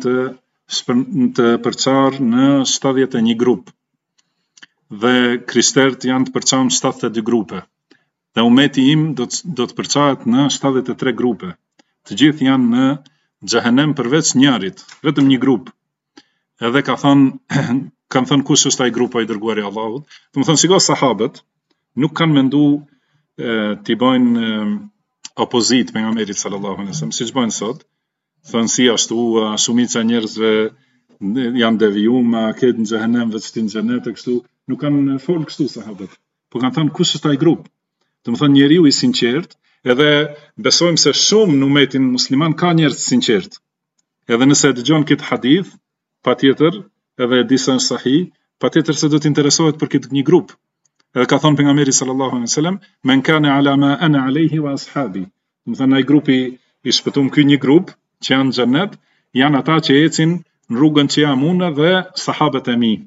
të përçarë në 71 grup dhe krishterët janë të përçarë në 72 grupe. Dhe umeti im do të përçahet në 73 grupe. Të gjithë janë në xhehenem përveç njërit, vetëm një grup. Edhe kanë thënë kush është ai grup i dërguari i Allahut. Do të thonë sikur sahabët nuk kanë menduar t'i bëjnë opozit pejgamberit sallallahu alaihi wasallam, siç bëjnë sot. Thonë si ashtu shumica njerëzve janë devijuar, këtë në xhehenem veç ti në xhenet e kështu. Nuk kanë folë kështu sahabët. Po kanë thënë kush është ai grup. Do të thonë njeriu i sinqert, edhe besojmë se shumë në umetin musliman ka njerëz të sinqert. Edhe nëse dëgjon këtë hadith, patjetër, edhe disa në sahih, patjetër se do të interesohet për këtë një grup. Edhe ka thonë pejgamberi sallallahu alaihi wasallam, "Men kana ala ma ana alayhi wa ashabi." Do të thonë ai grupi i shpëtuar, ky një grup që janë në xhennet, janë ata që ecin në rrugën që jam unë dhe sahabët e mi.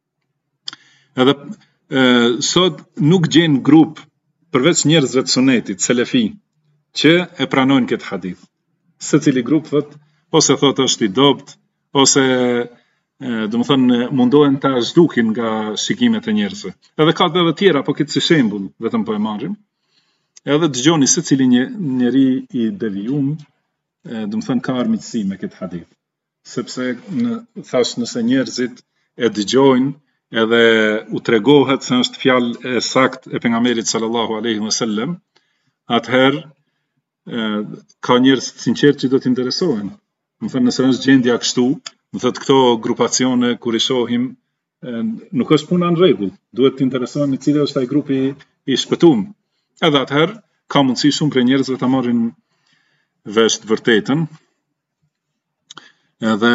Edhe sot nuk gjen grup përveç njerëzve të sunetit, selefi, që e pranojnë këtë hadith. Secili grup ose thot është i dopt, ose do të thënë mundohen ta zhdukin nga shikimet e njerëzve. Edhe ka edhe tjera, po këtë si shembull vetëm po e marrim. Edhe dëgjoni secili njeri i devijum, do të thënë ka armiqësi me këtë hadith. Sepse thash nëse njerëzit e dëgjojnë edhe u tregohet se është fjalë e saktë e pejgamberit sallallahu alaihi wasallam, atëherë ka njerëz të sinqertë që do të interesohen. Do të thënë nëse është gjendja kështu, do thotë këto grupacione kur i shohim nuk është puna në rregull, duhet të interesohemi cili është ai grupi i shpëtuar. Edhe atëherë ka mundësi shumë për njerëzve ta marrin vesh të vërtetën. Edhe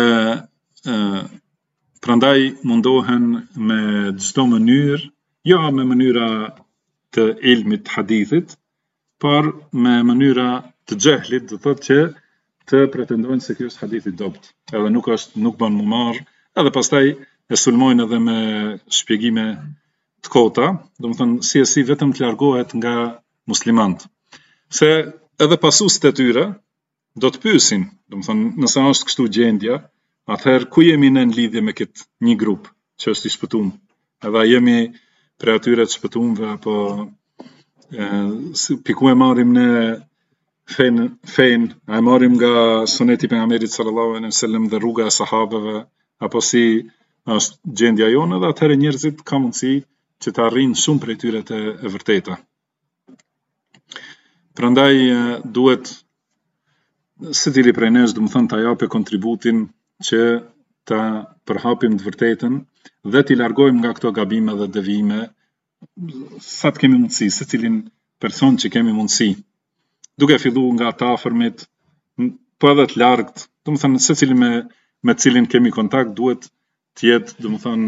prandaj mundohen me çdo mënyrë, jo me mënyra të ilmit të hadithit, por me mënyra të xehlit, do thotë që të pretendojnë se ky është hadith i dopt. Edhe nuk bën më marr, edhe pastaj e sulmojnë edhe me shpjegime të kota, do të thonë si vetëm të largohet nga muslimanët. Se edhe pasuesit e tyre do të pyesin, do të thonë nëse është kështu gjendja, atëherë ku jemi në lidhje me këtë një grup që është i shpëtuar? Edhe jemi prej atyre të shpëtuarve apo piku e marrim në fen, a e marrim nga suneti pejgamberit sallallahu alaihi wasallam dhe rruga e sahabeve, apo si është gjendja jonë, dhe atëherë njerëzit ka mundësi që të arrijnë shumë prej tyre të e vërteta. Prandaj duhet secili prej nesh, do të thënë, ta japë kontributin që ta përhapim të vërtetën dhe t'i largojmë nga këto gabime dhe devijime sa të kemi mundësi, secilin person që kemi mundësi. Duke filluar nga të afërmit, po edhe të largët, do të thënë secili me cilin kemi kontakt duhet të jetë, do të thënë,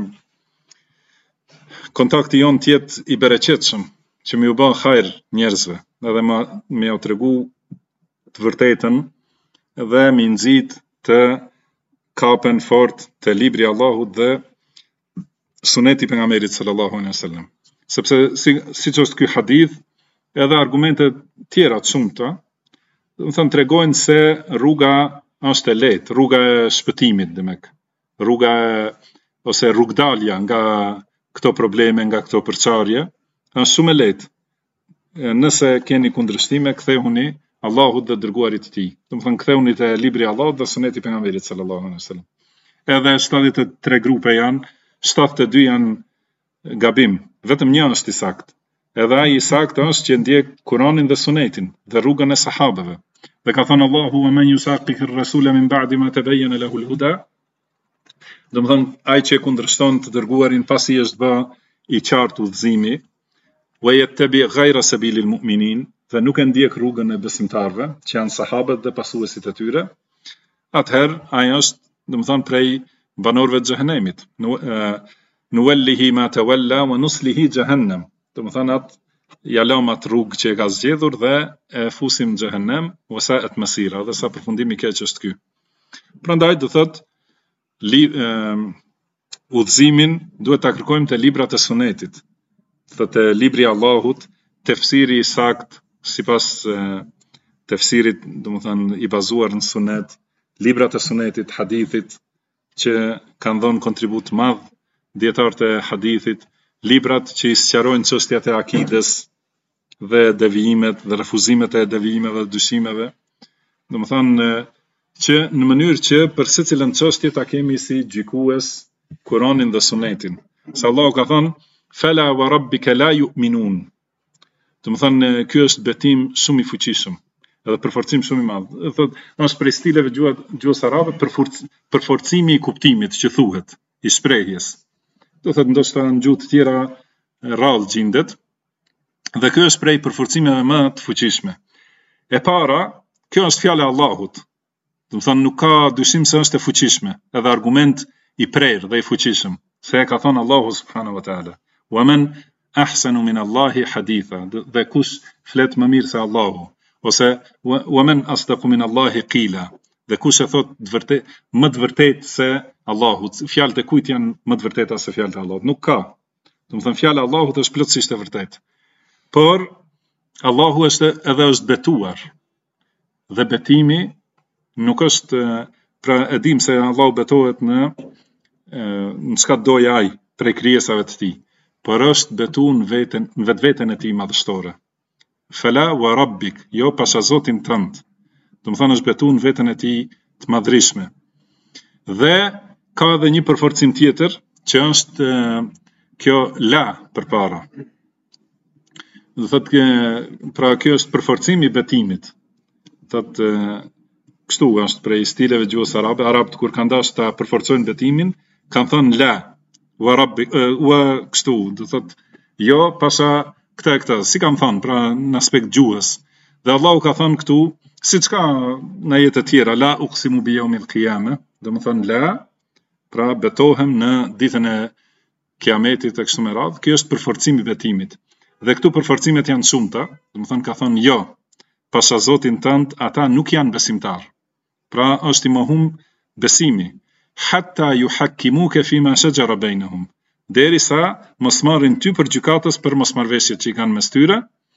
kontakti jon të jetë i bereqetshëm, që më u bën hajër njerëzve, edhe më u tregu të vërtetën dhe më nxit të kapen fort të libri i Allahut dhe suneti pejgamberit sallallahu alaihi wasallam. Sepse siç është ky hadith, edhe argumente tjera të shumta, do të thënë tregojnë se rruga është e lehtë, rruga e shpëtimit, demek. Rruga ose rrugdalja nga këto probleme, nga këto përçarje, është shumë e lehtë. Nëse keni kundërshtime, kthehuni Allahut dhe dërguarit të tij. Do të thënë kthehuni te libri i Allahut dhe suneti pejgamberit sallallahu alaihi wasallam. Edhe 73 grupe janë, 72 janë gabim, vetëm një është i saktë. Edhe ai i saktë është që ndjek Kur'anin dhe Sunetin dhe rrugën e sahabeve. Dhe ka thënë Allahu: "Wa man yusaqiqi ar-rasula min ba'di ma tabayyana lahu al-huda." Do të thënë ai që kundërshton të dërguarin pasi është bë i qartë udhëzimi, wa yattabi ghayra sabilil mu'minin, dhe nuk e ndjek rrugën e besimtarëve, që janë sahabët dhe pasuesit e tyre, atëherë ai është, do të thënë, prej banorëve të xhehenemit. Nuwallihi ma tawalla wa nuslihi jahannam. Do të thënë atë ja lëm atë rrugë që e ka zgjedhur dhe e fusim në xhehenem, wa sa'at masira, dhe sa përfundimi i keq është ky. Prandaj do thotë udhëzimin duhet ta kërkojmë te librat e Sunetit. Thotë libri i Allahut, tefsiri i sakt sipas tefsirit, domethënë i bazuar në Sunet, librat e Sunetit, hadithit që kanë dhënë kontribut madh dietarët e hadithit, librat që i sqarojnë çështjat e akides dhe devijimet dhe refuzimet e devijimeve dhe dyshimeve. Domethënë që në mënyrë që për secilën çështje ta kemi si gjykues Kur'anin dhe Sunetin. Se Allahu ka thënë fala wa rabbika la yu'minun. Domethënë ky është betim shumë i fuqishëm, edhe përforcim shumë i madh. Thotë, është prej stileve gjuhës arabe përforcimi i kuptimit që thuhet, i shprehjes. Do thotë ndoshta në gjuhë të tjera rrallë gjendet, dhe ky është prej përforcimeve më të fuqishme. E para, kjo është fjala e Allahut. Domethënë nuk ka dyshim se është e fuqishme, edhe argument i prerë dhe i fuqishëm, se e ka thënë Allahu subhanahu wa taala. Wa man ahsanu min Allahi haditha, dhe kush flet më mirë se Allahu, ose wa man asdaqu min Allahi qila, dhe kush e thot më të vërtetë se Allahu. Fjalët e kujt janë më të vërteta se fjalët e Allahut? Nuk ka. Domethënë fjala e Allahut është plotësisht e vërtetë. Por Allahu është betuar. Dhe betimi nuk është, pra e dim se Allahu betohet në çka doj ai prej krijesave të tij, por është betuar në vetveten e tij madhështore. Fala wa rabbik, jo pasha Zotin tënd. Domethënë është betuar në veten e tij të madhrishme. Dhe ka edhe një përforcim tjetër që është kjo la përpara. Do thotë pra kjo është përforcimi i betimit. Thotë kështu është prej stileve gjuhës arabe. Arabët kur kanë dashur ta përforcojnë betimin, kanë thënë la wa rabbik wa kështu, do thotë jo pasha këta, si kanë thënë pra në aspekt gjuhës. Dhe Allahu ka thënë këtu, siç ka në ajete të tjera, la uqsimu bi yawmil qiyamah, domethënë la, pra betohem në ditën e kiametit e kështu me radhë. Ky është përforcimi i betimit. Dhe këtu përforcimet janë shumëta, domethënë ka thënë jo, pasha Zotin tënd, ata nuk janë besimtar. Pra është i mohum besimi. Hatta yuhakkimuka fima shajara bainahum. Derisa mos marrin ty për gjykatës për mosmarrveshjet që i kanë mes tyre.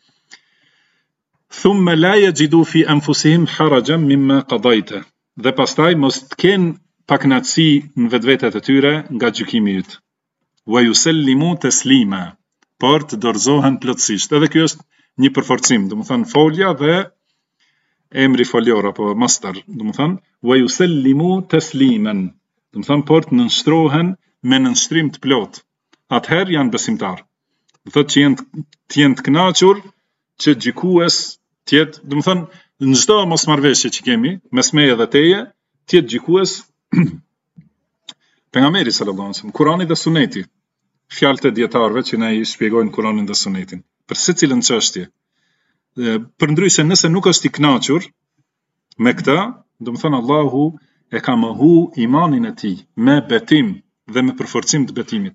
Thumma la yajidu fi anfusihim harajan mimma qadayta. Dhe pastaj mos të kenë pakënaqësi në vetvetet e tyre nga gjykimi yt. Wa yusallimu taslima. Por të dorëzohen plotësisht. Edhe kjo është një përforcim, domethënë folja dhe emri folior apo masdar, domethënë wa yusallimu tasliman. Domethënë por të nënshtrohen me nënshtrim të plot. Atëherë janë besimtar. Do thotë që jenë të kënaqur që gjykues të jetë, domethënë në çdo mosmarrveshje që kemi mes meje dhe teje, të jetë gjykues pejgamberi sallallahu alaihi wasallam, Kurani dhe Suneti. Fjalët e dietarëve që na i shpjegojnë Kur'anin dhe Sunetin për secilën çështje. Përndryshe nëse nuk është i kënaqur me këtë, domethënë Allahu e ka mohu imanin e tij me betim dhe me përforcim të betimit.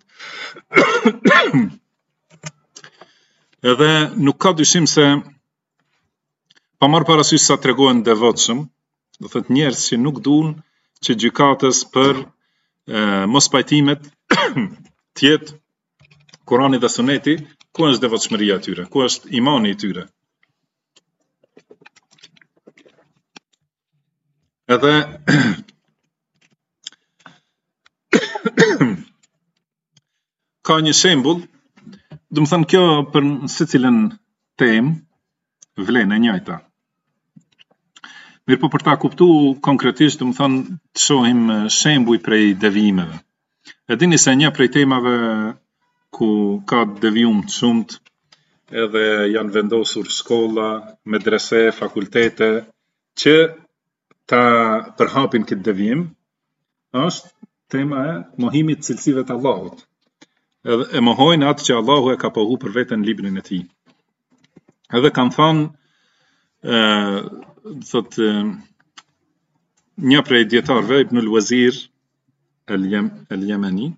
Edhe nuk ka dyshim se pa marrë parasysh sa tregohen devotshëm, do thotë njerëz që nuk duan që gjykatës për mos pajtimet të jetë Kurani dhe Suneti, ku është devotshmëria e tyre, ku është imani i tyre. Edhe ka një shembull, domethënë kjo për secilën temë vlen e njëjta. Mirë po për ta kuptuar konkretisht, domethënë të shohim shembuj prej devijimeve. E dini se një prej temave ku ka devijum të shumt, edhe janë vendosur shkolla, medrese, fakultete që ta përhapin këtë devijim, është tema e mohimit të cilësive të Allahut. Edhe e mohojnë atë që Allahu e ka pohu për veten në librin e tij. Edhe kanë thënë thotë një prej dietarëve, Ibn al-Wazir el-Yemeni,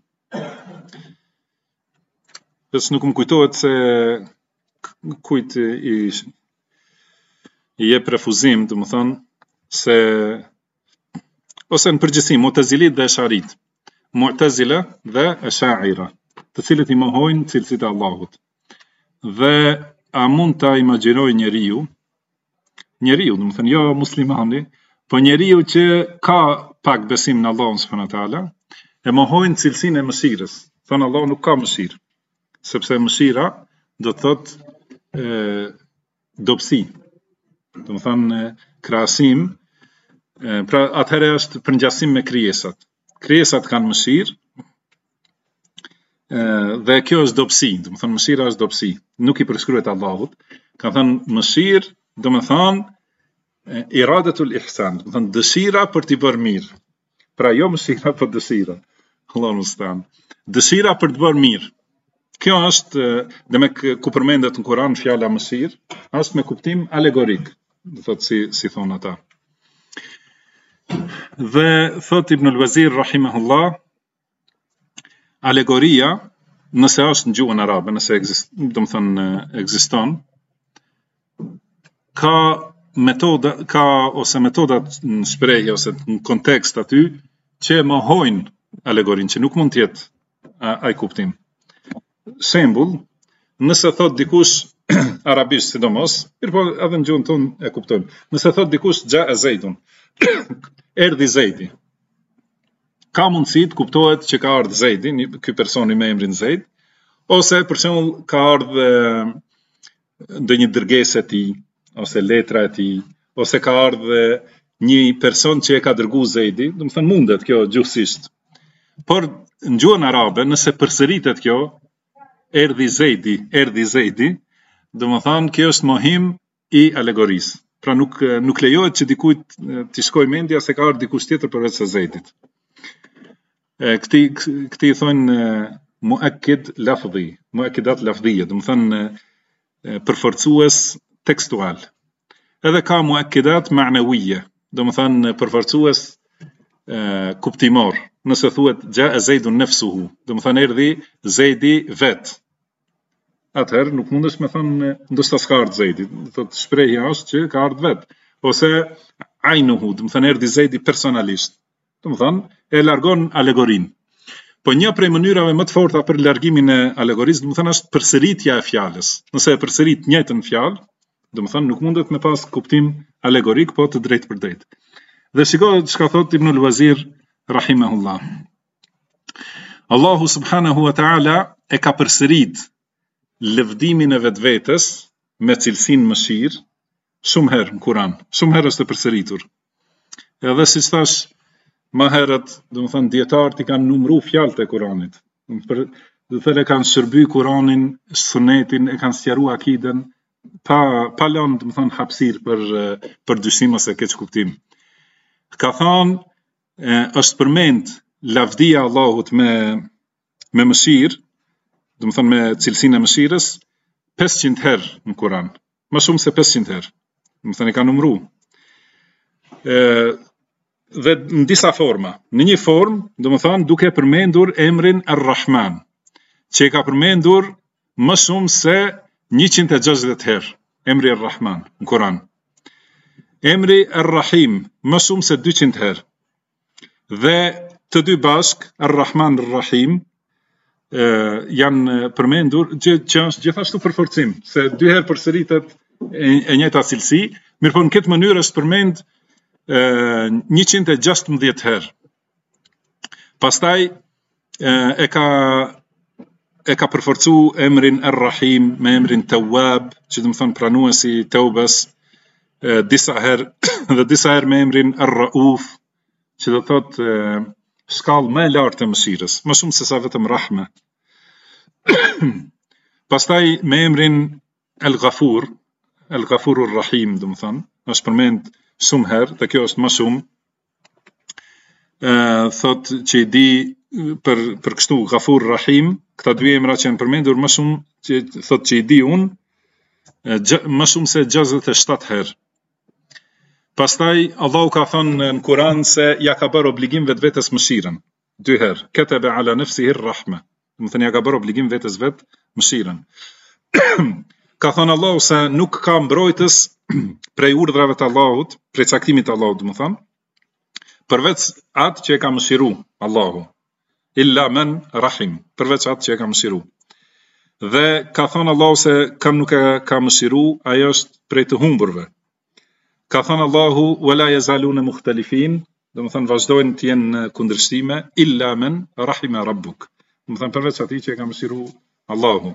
pse nuk më kujtohet se kujt i jep refuzim, domethënë se ose në përgjithësi Mu'tazilit dhe Asharit, Mu'tazila dhe Asha'ira, të cilët i mohojnë cilësitë e Allahut. Dhe a mund ta imagjinoj njeriu, domethënë jo muslimani, po njeriu që ka pak besim në Allahun subhanahu wa taala, e mohojnë cilësinë e mëshirës. Thonë Allahu nuk ka mëshirë, sepse mëshira do të thotë dobësi. Domethënë krahasim, pra atëherë është përngjasim me krijesat. Krijesat kanë mëshirë, dhe kjo është dobësi, domethënë mëshira është dobësi, nuk i përshkruhet Allahut. Ka thënë mëshirë, domethënë iradatul ihsan, domethënë dëshira për t'i bërë mirë. Pra jo mëshira për dëshira. Allahu mustan. Dëshira për të bërë mirë. Kjo është, ku përmendet në Kur'an fjala mëshirë, është me kuptim alegorik, do thotë si thon ata. Dhe thot Ibn al-Wazir rahimahullah, alegoria, nëse është në gjuhën arabe, nëse ekziston, ka metodat në shprehje ose në kontekst aty që mohojnë alegorinë, që nuk mund të jetë ai kuptim. Shembull, nëse thot dikush arabisht sidomos, po edhe në gjuhën tonë e kuptojmë. Nëse thot dikush ja'a Zaidun, erdhi Zejdi. Ka mundësi të kuptohet që ka ardhur Zejdi, ky personi me emrin Zeid, ose për shembull ka ardhur ndonjë dërgesë e tij, ose letra e tij, ose ka ardhur një person që e ka dërguar Zejdi, do të thënë mundet kjo gjuhësisht. Por në gjuhën arabe, nëse përsëritet kjo, erdhi Zejdi, do të thënë kjo është mohim i alegorisë. Pra nuk lejohet që dikujt t'i shkoj mendja se ka ardhur dikush tjetër përveç se Zejdit. Këti i thonë muakkid lafdhi, muakkidat lafdhije, do të thënë përforcues tekstual. Edhe ka muakkidat ma'nawiyye, do të thënë përforcues kuptimor. Nëse thuhet ja'a Zaidun nafsuhu, do të thënë erdhi Zejdi vet. Atëherë nuk mundesh me thënë ndoshta s'ka ardhur Zejdi, do thotë shprehja është që ka ardhur vet, ose ainuhu, do të thënë erdhi Zejdi personalisht. Do të thënë e largon alegorinë. Po një prej mënyrave më të forta për largimin e alegorisë, do të thënë është përsëritja e fjalës. Nëse e përsërit njëjtën fjalë, do të thënë nuk mundet me pas kuptim alegorik, po të drejtë për drejtë. Dhe shikoj çka thot Ibn al-Wazir rahimahullah. Allahu subhanahu wa ta'ala e ka përsërit lëvdimin e vetvetes me cilësinë mëshirë shumë herë në Kur'an. Shumë herë është e përsëritur. Edhe siç thash më herët, do të thënë dietarët i kanë numëruar fjalët e Kur'anit. Do të thënë kanë shërby Kur'anin, sunetin, e kanë sqaruar akiden pa lënë, do të thënë hapësirë për dyshim ose keq kuptim. Ka thënë është përmend lavdia e Allahut me mëshirë, do të thënë me cilësinë e mëshirës 500 herë në Kur'an, më shumë se 500 herë. Do të thënë e ka numëruar. Dhe në disa forma. Në një formë, do të thënë duke përmendur emrin Ar-Rahman, që e ka përmendur më shumë se 160 herë, emri Ar-Rahman në Kur'an. Emri Ar-Rahim më shumë se 200 herë. Dhe të dy bashk, Ar-Rahman Ar-Rahim, janë përmendur që është gjithashtu përforcim, se 2 herë përsëritet e njëjta cilësi, mirëpo në këtë mënyrë është përmend 116 herë. Pastaj e ka përforcu emrin Ar-Rahim me emrin Tawwab, që do të thonë pranuesi i tëubes, disa herë dhe disa herë me emrin Ar-Rauf, që do thotë shkallë më e lartë e mëshirës, më shumë se sa vetëm rahme. Pastaj me emrin El-Ghafur, El-Ghafurur Rahim, do të thonë, është përmend shumë herë, dhe kjo është më shumë. Thot që i di për kështu Ghafur Rahim, këta dy emra që janë përmendur më shumë, që thot që i di unë më shumë se 67 herë. Pastaj Allahu ka thënë në Kur'an se ja ka bërë obligim vetvetes mëshirën 2 herë. Kataba ala nafsihi ar-rahma. Do të thënë ja ka bërë obligim vetes vet mëshirën. Ka thënë Allahu se nuk ka mbrojtës prej urdhrave të Allahut, prej caktimit të Allahut, do të thënë, përveç atë që e ka mëshiru Allahu. Illa men rahim, përveç atë që e ka mëshiru. Dhe ka thënë Allahu se kam nuk e ka mëshiru, ajo është prej të humburve. Ka thënë Allahu wala yazaluna mukhtalifin, do të thënë vazhdojnë të jenë në kundërshtime, illa men rahima rabbuk. Do të thënë përveç atij që e ka mëshiru Allahu.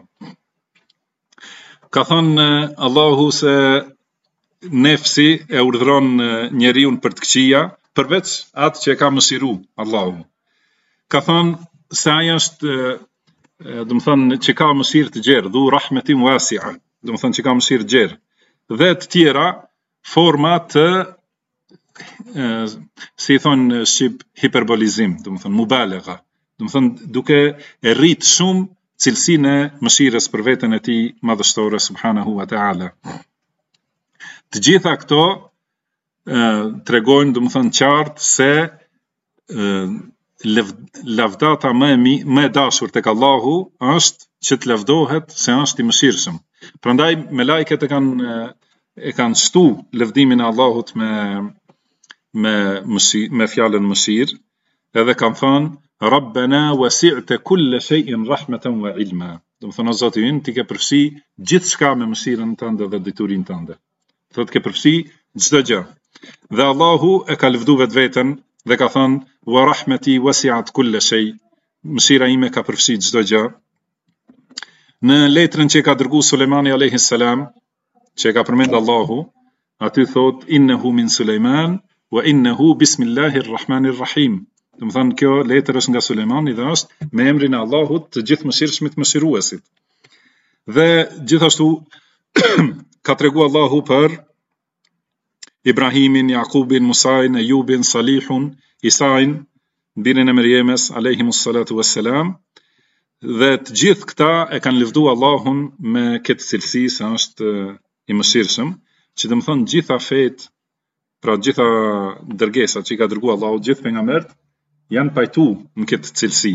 Ka thënë Allahu se nefsi e urdhëron njeriu për të këqija, përveç atë që e ka mëshiru Allahu. Ka thënë se ajo është do të thënë që ka mëshirë të gjerë, dhu rahmetin wasi'a, do të thënë që ka mëshirë të gjerë. Dhe të tjera forma të si thonë shqip hiperbolizim, do të thënë mubalegha, do të thënë duke e rrit shumë cilësinë e mëshirës për veten e tij madhështore subhanahu wa ta'ala. Të gjitha këto tregojnë, do të thënë qartë se lavdata më e dashur tek Allahu është që të lavdohet se është i mëshirshëm. Prandaj melajket e kanë shtu lëvdimin e Allahut me fjalën mëshirë, edhe kanë thënë Rabbana wasi'ta kulla shay'in rahmatan wa ilma. Do të thonë o Zoti ynë, ti ke përfshi gjithçka me mëshirën tënde dhe diturinë tënde. Thotë ke përfshi çdo gjë. Dhe Allahu e ka lëvdu vetveten dhe ka thënë wa rahmati wasi'at kulla shay. Mëshira ime ka përfshi çdo gjë. Në letrën që ka dërguar Sulejmani alayhis salam, që ka përmend Allahu, aty thot innehu min Sulejman wa innehu bismillahir rahmanir rahim. Do të thënë kjo letër është nga Sulejmani dhe është me emrin e Allahut të gjithëmëshirshmit mëshiruesit. Dhe gjithashtu ka treguar Allahu për Ibrahimin, Jakubin, Musain, Ejubin, Salihun, Isain, birin e Mërjemes alayhimus salatu wassalam. Dhe të gjithë këta e kanë lëvdu Allahun me këtë cilësi se është i mëshirshëm, që do të thonë gjitha fejt, pra gjitha dërgesat që i ka dërguar Allahu, gjithë pejgambert janë pajtu në këtë cilësi.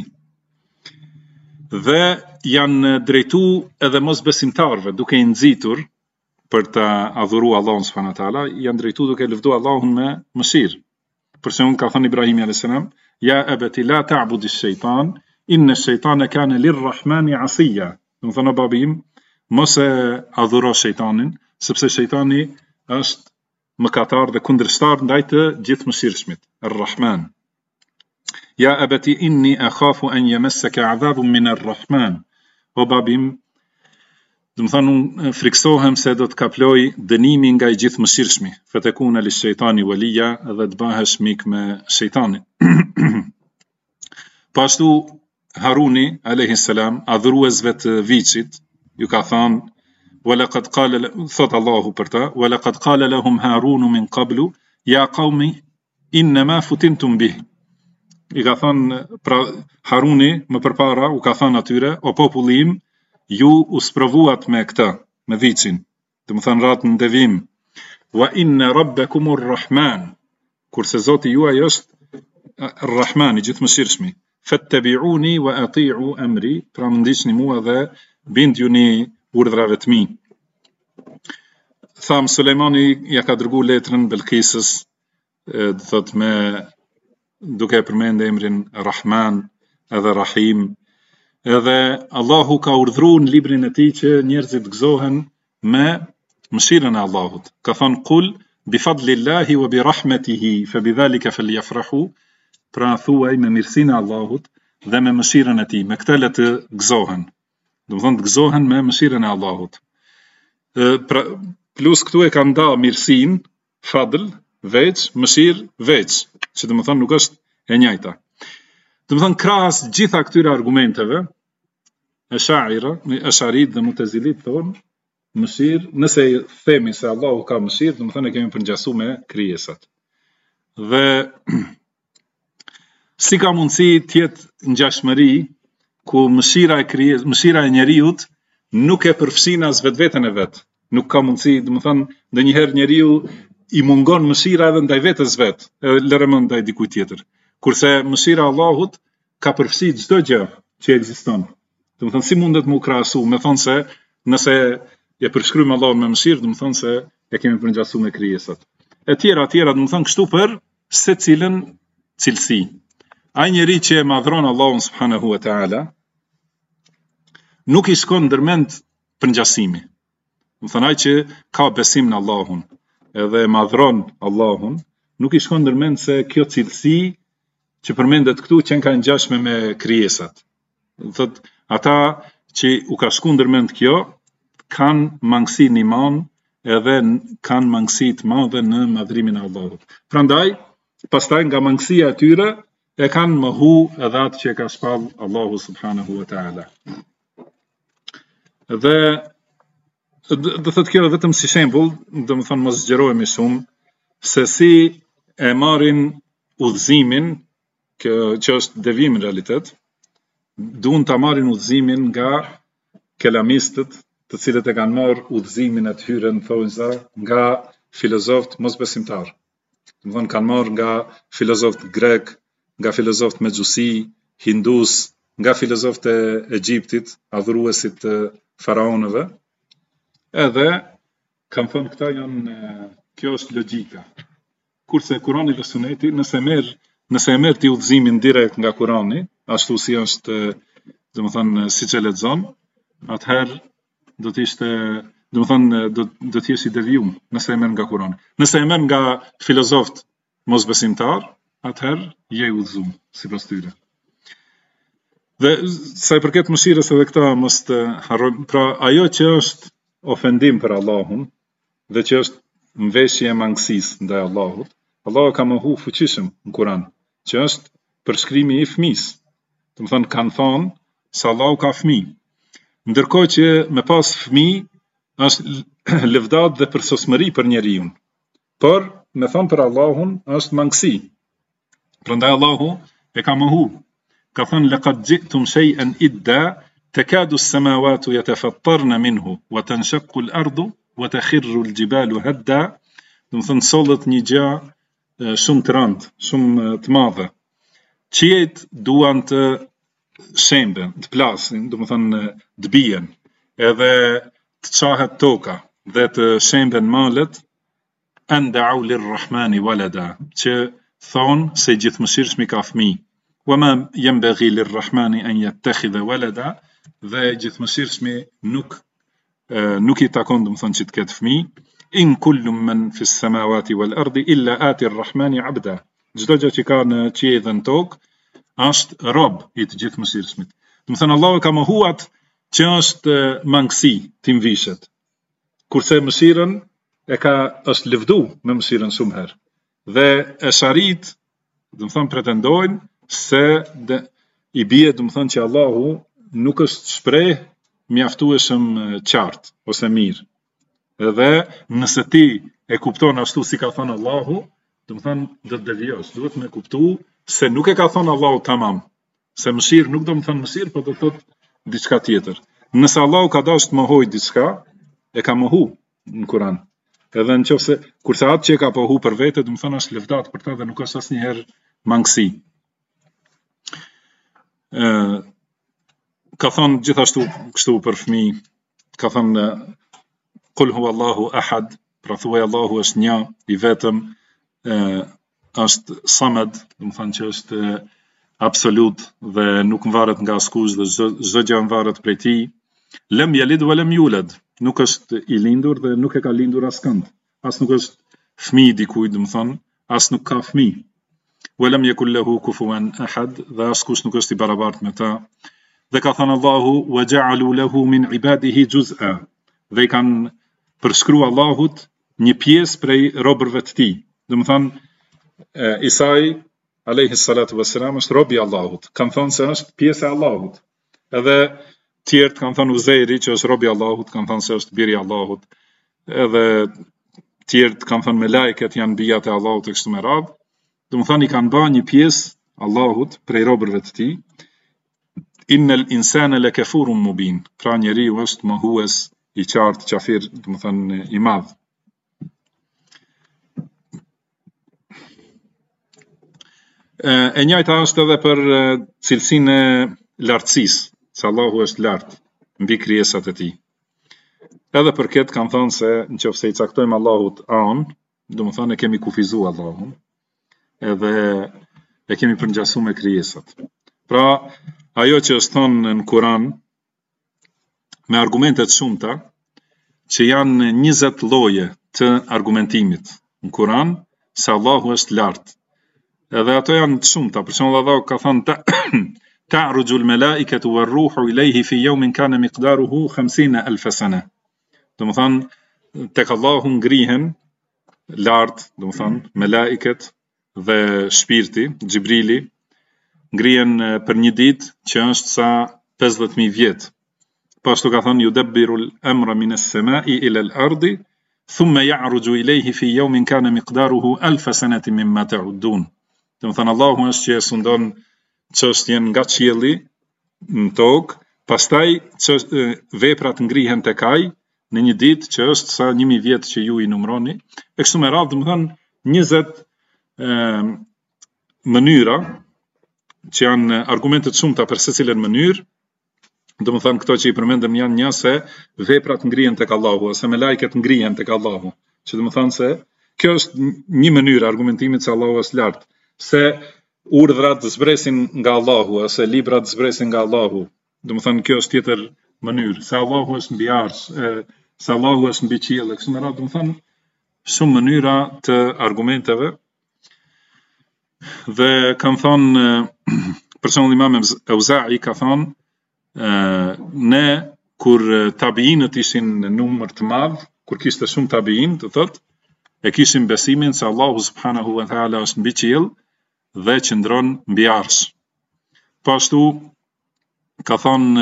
Dhe janë drejtu edhe mosbesimtarve, duke i nxitur për të adhuruar Allahun subhanahu wa taala, janë drejtu duke lëvdu Allahun me mëshirë. Për shembull ka thënë Ibrahimi alayhis salam, ya abati la ta'budi ash-shaytan, inna ash-shaytana kana lir-rahmani 'asiya. Do të thonë babim, mos e adhuro shejtanin, sepse shejtani është mëkatar dhe kundërshtar ndaj të gjithëmëshirshmit, Ar-Rahman. Ja abati inni akhafu an yamassaka 'adhabun min ar-Rahman. O babim, do të thonë unë friksohem se do të kaploj dënimi nga i gjithëmëshirshmi, fatakuna lish-shaytani waliya, dhe të bëhesh mik me shejtanin. Pashtu Haruni alayhis salam, adhuruesve të viçit, ju ka thënë ولقد قال thot Allahu për ta ولقد قال لهم هارون من قبل يا قوم انما فتنتم به. I ka thënë pra Haruni më përpara u ka thënë atyre, o popullim, ju u sprovuat me këtë, me viçin, do të thënë ratë në devim. Wa inna rabbakumur rahman, kurse Zoti juaj është Ar-Rahman, i gjithëmëshirshmi. Fattabi'uni wa ati'u amri, pra më ndiqni mua dhe bindjuni urdhrave të mi. Tham Sulejmani ja ka dërguar letrën Belkisës, do thot me duke përmendë emrin Rahman edhe Rahim. Edhe Allahu ka urdhëruar në librin e tij që njerëzit gëzohen me mëshirën e Allahut. Ka thënë qul bi fadlillahi wa bi rahmatihi fabidhalika falyafrahu, pra thuaj me mirësinë e Allahut dhe me mëshirën e tij, me këtë le të gëzohen. Do të thonë të gëzohen me mëshirën e Allahut. Pra, plus këtu e ka nda mirësinë, fadl, veç, mëshirë, veç, që do të thonë nuk është e njëjta. Do të thonë krahas gjitha këtyre argumenteve, Ash'arit dhe Mu'tazilit thonë mëshirë, nëse themi se Allahu ka mëshirë, do të thonë e kemi përngjasur me krijesat. Dhe si ka mundësi të jetë ngjashmëri ku mëshira e njeriut nuk e përfshin as vetveten e vet. Nuk ka mundësi, do të thonë, ndonjëherë njeriu i mungon mëshira edhe ndaj vetes vet, lëre më ndaj dikujt tjetër. Kurse mëshira e Allahut ka përfshi çdo gjë që ekziston. Do të thonë si mundet më krahasu, me thonë se nëse e përshkruajmë Allahun me mëshirë, do të thonë se e kemi përngjasur me krijesat. E tjera, do të thonë kështu për secilën cilësi. Ai njeri që e madhron Allahun subhanahu wa taala nuk i shkon ndërmend përngjasimi. Do të thonë ai që ka besim në Allahun edhe e madhron Allahun, nuk i shkon ndërmend se kjo cilësi që përmendet këtu që ka ngjashme me krijesat. Do thotë ata që u ka shku ndërmend kjo kanë mangësi në iman edhe kanë mangësi të madhe në madhrimin e Allahut. Prandaj, pastaj nga mangësia e tyre e kanë mohu edhe atë që e ka shpall Allahu subhanahu wa taala. Dhe do thotë kjo vetëm si shembull, domethënë mos zgjerohemi shumë se si e marrin udhëzimin, që është devim në realitet, duan ta marrin udhëzimin nga kelamistët, të cilët e kanë marrë udhëzimin e tyre në thonjza nga filozofët mosbesimtar. Domethënë kanë marrë nga filozofët grek, nga filozofët mexhusi, hindus, nga filozofët e Egjiptit, adhuruesit të faraonëve, edhe kanë thënë këta janë, kjo është logjika. Kurse Kurani dhe Suneti, nëse e merr ti udhëzimin direkt nga Kurani, ashtu si është, domethënë siç e lexon, atëherë do të ishte, domethënë do të jesh i devijum nëse e merr nga Kurani. Nëse e merr nga filozofët mosbesimtar, atëherë je i udhëzuar sipas tyre. Dhe sa i përket mëshirës edhe këta mos të harrojmë, pra ajo që është ofendim për Allahun dhe që është mveshje e mangësisë ndaj Allahut, Allahu ka mohu fuqishëm në Kur'an, që është përshkrimi i fëmisë. Domethënë kanë thonë se Allahu ka fëmijë. Ndërkohë që me pas fëmijë është lëvdat dhe përsosmëri për njeriu. Por me thonë për Allahun është mangësi. Prandaj Allahu e ka mohu. Ka thënë laqad ji'tum shay'an idda takadu as-samawati yatafattarna minhu wa tanshaqqu al-ardu wa takhirru al-jibalu hadda. Domethënë sollet një gjë shumë të rëndë, shumë të madhe. Qiejt duan të shemben, të plasin, domethënë të bien, edhe të çahet toka dhe të shemben malet, an da'u lir-rahmani walada, që thonë se gjithmëshirshmi ka fëmijë. Wa ma yanbaghi lir-rahmani an yattakhidha walada, dhe gjithmëshirshmi nuk i takon domethënë që të ketë fëmijë. In kullu man fi s-samawati wal ardi illa ati ar-rahmani 'abda. Çdo gjë që ka në qiell dhe në tokë është rob i të gjithmëshirshmit. Domethënë Allahu ka mohuat që është mangësi, tim vishet. Kurse mëshirën është lëvdu me mëshirën shumë herë. Dhe e sharit, domethënë pretendojnë se i bie domethënë që Allahu nuk është shpreh mjaftueshëm qartë ose mirë. Edhe nëse ti e kupton ashtu si ka thënë Allahu, domethënë do të devijosh, duhet me kuptu se nuk e ka thënë Allahu tamam. Se mëshirë nuk do të thënë mëshirë, por do të thotë diçka tjetër. Nëse Allahu ka dashur të mohojë diçka, e ka mohu në Kur'an. Edhe nëse kurse atë që e ka pohu për vete, domethënë është lëvdat për ta dhe nuk është asnjëherë mangësi. Ka thënë gjithashtu kështu për fëmijë, ka thënë Qul huwa Allahu ahad, pra thuaj Allahu është një i vetëm, është samad, domethënë që është absolut dhe nuk varet nga askush dhe çdo gjë varet prej tij. Lam yalid wa lam yulad, nuk është i lindur dhe nuk e ka lindur askënd. As nuk është fëmijë dikujt, domethënë, as nuk ka fëmijë. Wa lam yakul lahu kufuwan ahad, dhe askush nuk është i barabartë me ta. Dhe ka thënë Allahu wa ja'alu lahu min ibadihi juz'a, dhe i kanë përshkruar Allahut një pjesë prej robërve të tij. Domethënë Isai alayhi salatu wassalam është robi i Allahut. Kanë thënë se është pjesë e Allahut. Edhe tjerët kanë thënë Uzejri që është robi i Allahut, kanë thënë se është biri i Allahut. Edhe tjerët kanë thënë melajket janë bijat e Allahut e kështu me radhë. Domethënë i kanë bërë një pjesë Allahut prej robërve të tij. Innal insana lakafurun mubin. Pra njeriu është mohues i qartë, qafir, domethënë i madh. E njëjta është edhe për cilësinë e lartësisë, se Allahu është lart mbi krijesat e tij. Edhe për këtë kanë thënë se nëse i caktojmë Allahut anë, domethënë e kemi kufizuar Allahun. Edhe e kemi përngjasu me krijesat. Pra, ajo që është thonë në Kur'an, me argumentet shumëta, që janë 20 lloje të argumentimit në Kur'an, se Allahu është lartë. Edhe ato janë të shumëta, për shembull Allahu ka thënë ta'ruju al-malaikatu war-ruhu ilayhi fi yawmin kana miqdaruhu 50,000 sana. Domethënë tek Allahu ngrihen lart, domethënë melaiket dhe shpirti, Xhibrili, ngrihen për një ditë që është sa 50,000 vjet. Po ashtu ka thënë yudabbiru al-amra min as-sama'i ila al-ardi thumma ya'ruju ilayhi fi yawmin kana miqdaruhu 1000 sanatin mimma ta'uddun. Domethënë Allahu është që sundon çështjen nga qielli në tokë, pastaj veprat ngrihen tek ai në një ditë që është sa 1000 vjet që ju I numroni. E kështu me radhë, domethënë 20 mënyra që janë argumente të shumta për secilën mënyrë. Domethënë këto që I përmendëm janë një se veprat ngrihen tek Allahu, ose melajket ngrihen tek Allahu. Që domethënë se kjo është një mënyrë argumentimit se Allahu është lart, se urdhrat zbresin nga Allahu, ose librat zbresin nga Allahu. Domethënë kjo është tjetër mënyrë, se Allahu është mbi arsh, se Allahu është mbi qiell, kështu me radhë, domethënë shumë mënyra të argumenteve. Dhe kanë thonë, për shembull Imam Auza'i ka thonë, ne kur tabiinët ishin në numër të madh, kur kishte shumë tabiin, të thotë, e kishin besimin se Allahu subhanahu wa taala është mbi qiell dhe qëndron mbi arsh. Po ashtu ka thonë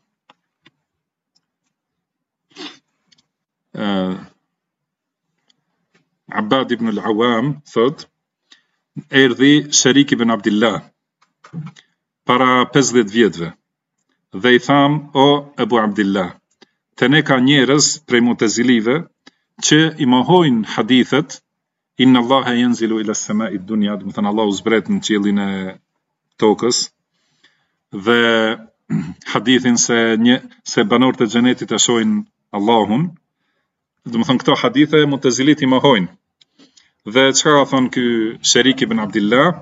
Abbad ibn al-Awam, thot, erdhi Sharik ibn Abdillah para 50 vjetëve dhe I tham, o Ebu Abdillah, të ne ka njerëz prej Mu'tazilive që I mohojnë hadithet inna Allaha yanzilu ila as-sama'i ad-dunya, do të thënë Allahu zbret në qiellin e tokës, dhe hadithin se banorët e xhenetit e shohin Allahun. Do të thënë këto hadithe Mu'tazilit I mohojnë. Dhe çka ka thonë ky Sharik ibn Abdillah?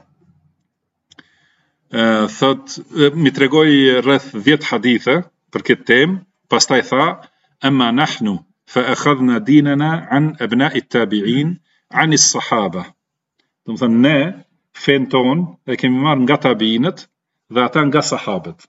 Thot, mi tregoi rreth 10 hadithe për këtë temë, pastaj tha, amma nahnu fa akhadhna dinana an abna'i at-tabi'in an as-sahaba. Do të thënë ne fen ton e kemi marrë nga tabiinët dhe ata nga sahabët.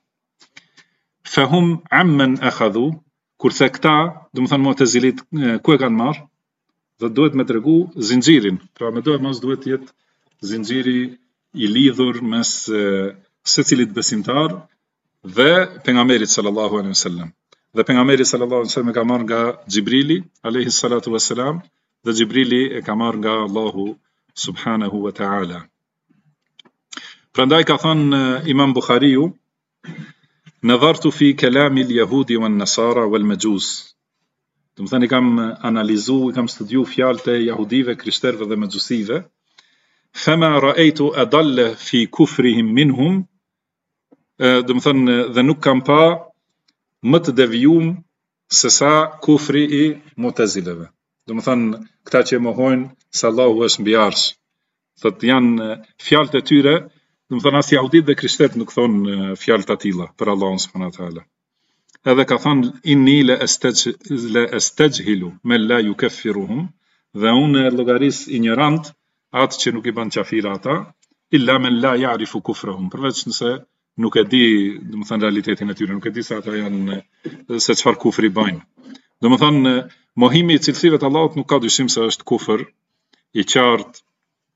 Fahum amman akhadhu, kurse këta, do të thënë Mu'tazilit, ku e kanë marrë? Dhe duhet me tregu zinxhirin. Pra me duhet mos duhet jetë zinxhiri I lidhur mes secilit besimtar dhe pejgamberit sallallahu alaihi wasallam. Dhe pejgamberi sallallahu alaihi wasallam e ka marrë nga Xhibrili alayhi salatu wassalam, dhe Xhibrili e ka marrë nga Allahu subhanahu wa taala. Prandaj ka thënë Imam Buhariu, nadhartu fi kalami al-yahudi wan-nasara wal-majus. Do të thënë I kam analizu, I kam studiu fjalët e jahudive, krishterëve dhe maxusive. Fama ra'aytu adalla fi kufrihim minhum, do të thënë dhe nuk kam pa më të devijum se sa kufri I Mu'tazileve. Do të thënë këta që mohojnë se Allahu është mbi arsh. Thotë janë fjalët e tyre, do të thënë as jahudit dhe krishterët nuk thonë fjalë të tilla për Allahun subhanahu wa taala. Edhe ka thonë inni la astajhilu man la yukaffiruhum, dhe unë llogaris ignorant atë që nuk I bën qafira ata, illa man la ya'rifu kufrahum, përveç nëse nuk e di, do të thënë realitetin e tyre, nuk e di se ata janë se çfarë kufri bëjnë. Do të thënë mohimi I cilësive të Allahut nuk ka dyshim se është kufër I qartë.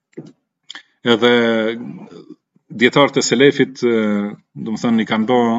Edhe dietarët e selefit, do të thënë I kanë bë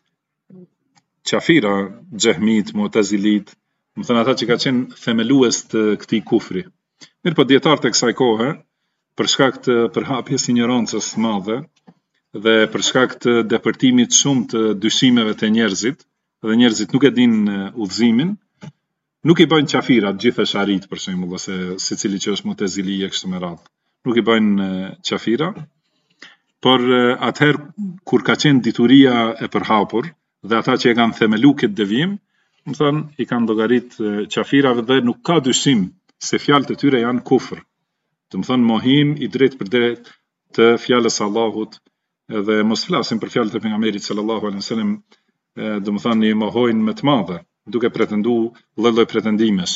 qafira Xehmit, Mu'tazilit, do të thënë ata që ka qenë themelues të këtij kufri. Mirë, po dietarët e kësaj kohe, për shkak të përhapjes ignorancës së madhe dhe për shkak të depërtimit shumë të dyshimeve të njerëzit, dhe njerëzit nuk e dinë udhëzimin, nuk I bëjnë qafira të gjithë sharit, për shembull, ose secili që është Mu'tazili e kështu me radhë. Nuk I bëjnë qafira, por atëherë kur ka qenë dituria e përhapur dhe ata që e kanë themelu këtë devijim, do të thënë I kanë llogarit qafirave dhe nuk ka dyshim se fjalët e tyre janë kufër. Do të thënë mohim I drejt për drejt të fjalës së Allahut dhe mos flasin për fjalët e pejgamberit sallallahu alaihi wasallam, domethënë i mohojnë me të madhe, duke pretenduar lloj-lloj pretendimesh.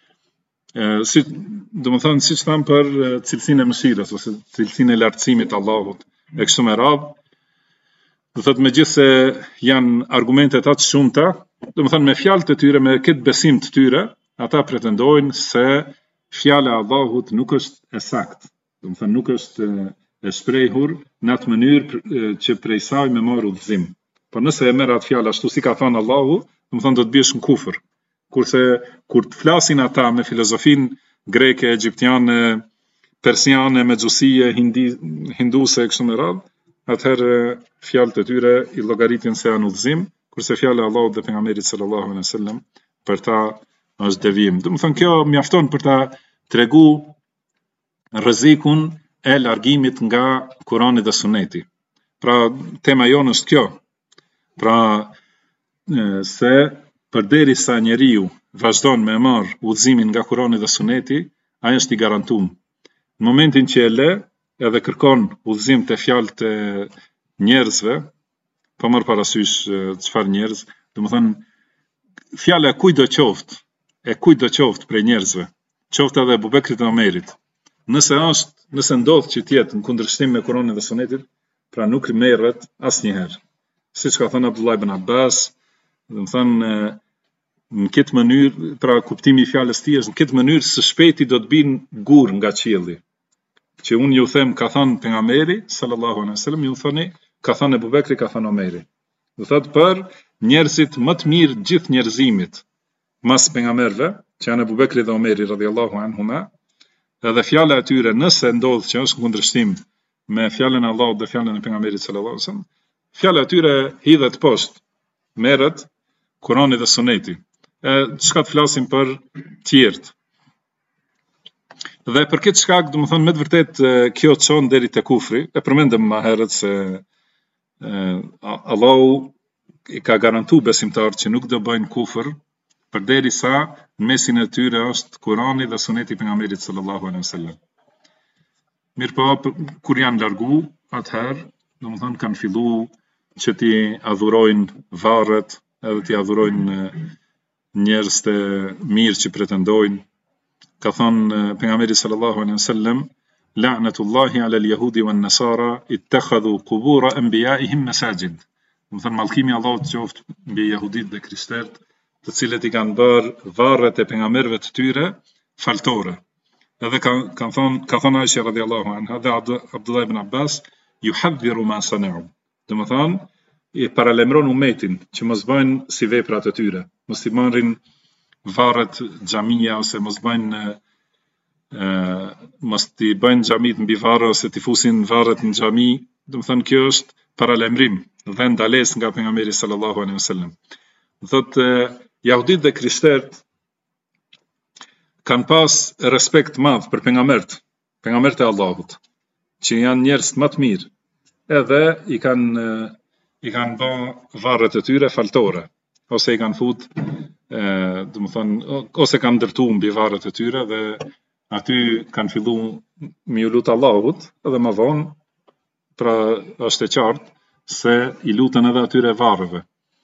Si domethënë siç tham për cilësinë e mëshirës ose cilësinë e lartësimit të Allahut e kështu me radhë. Do thotë megjithse janë argumentet aq shumëta, domethënë me fjalët e tyre, me këtë besim të tyre, ata pretendojnë se fjala e Allahut nuk është e saktë. Domethënë nuk është e shprehur në atë mënyrë që prej saj me marrë udhëzim. Po nëse e merr atë fjalë ashtu si ka thënë Allahu, domethënë do të biesh në kufër. Kurse kur të flasin ata me filozofinë greke, egjiptiane, persiane, mexhusie, hinduse kështu me radhë, atëherë fjalët e tyre i llogaritin se janë udhëzim, kurse fjala e Allahut dhe pejgamberit sallallahu alaihi wasallam për ta është devijim. Domethënë kjo mjafton për ta treguar rrezikun e largimit nga Kurani dhe Suneti. Pra tema jonë është kjo. Pra se përderisa njeriu vazhdon me marr udhëzimin nga Kurani dhe Suneti, ai është i garantuar. Në momentin që e lë edhe kërkon udhëzim te fjalët e njerëzve, pa marr parasysh çfarë njerëz, domethënë fjala e kujdo qoftë prej njerëzve, qoftë edhe Abubekrit dhe Omerit. Nëse ndodh që të jetë në kundërshtim me Kur'anin dhe Sunetin, pra nuk merret asnjëherë. Siç ka thënë Abdullah ibn Abbas, domethënë në këtë mënyrë, pra kuptimi i fjalës tij është në këtë mënyrë së shpejti do të binë gur nga qielli. Që unë ju them ka thënë pejgamberi sallallahu alaihi wasallam, ju thoni ka thënë Abubekri, ka thënë Omeri. Do thotë për njerëzit më të mirë gjithë njerëzimit, mas pejgamberëve, që janë Abubekri dhe Omeri radhiyallahu anhuma, edhe fjala e tyre nëse ndodh që është në kundërshtim me fjalën e Allahut dhe fjalën e pejgamberit sallallahu alaihi wasallam, fjala e tyre hidhet poshtë, merret Kurani dhe Suneti. Çka të flasim për tjerët. Dhe për këtë shkak, domethënë me të vërtet kjo çon deri te kufri. E përmendëm më herët se Allahu i ka garantuar besimtarët që nuk do bëjnë kufër përderisa në mesin e tyre është Kurani dhe Suneti i pejgamberit sallallahu alaihi wasallam. Mirpo kur janë largu, atëherë domethënë kanë filluar që t'i adhurojnë varret, edhe t'i adhurojnë njerëz të mirë që pretendojnë. Ka thënë pejgamberi sallallahu alaihi wasallam, la'natullahi 'ala al-yahudi wan-nasara ittakhadhu qubur anbiya'ihim masajid. Domethënë mallkimi i Allahut qoftë mbi jehudit dhe krishterët, të cilët i kanë bërë varret e pejgamberëve të tyre faltore. Edhe ka thënë Aisha radhiyallahu anha dhe Abdullah ibn Abbas, yuhadhiru ma sana'u. Domethënë i paralemron umetin që mos bëjnë si veprat e tyre, mos i marrin varret xhamia ose mos t'i bëjnë xhamit mbi varre ose t'i fusin varret në xhami. Domethënë kjo është paralemrim dhe ndalesë nga pejgamberi sallallahu alaihi wasallam. Thotë jehudit dhe krishterët kanë pas respekt madh për pejgambert e Allahut, që janë njerëz më të mirë, edhe i kanë bë varret e tyre faltore, ose i kanë fut, domethënë, ose kanë ndërtuar mbi varret e tyre dhe aty kanë filluar me u lut Allahut, edhe më vonë, pra është e qartë se i lutën edhe atyre varreve.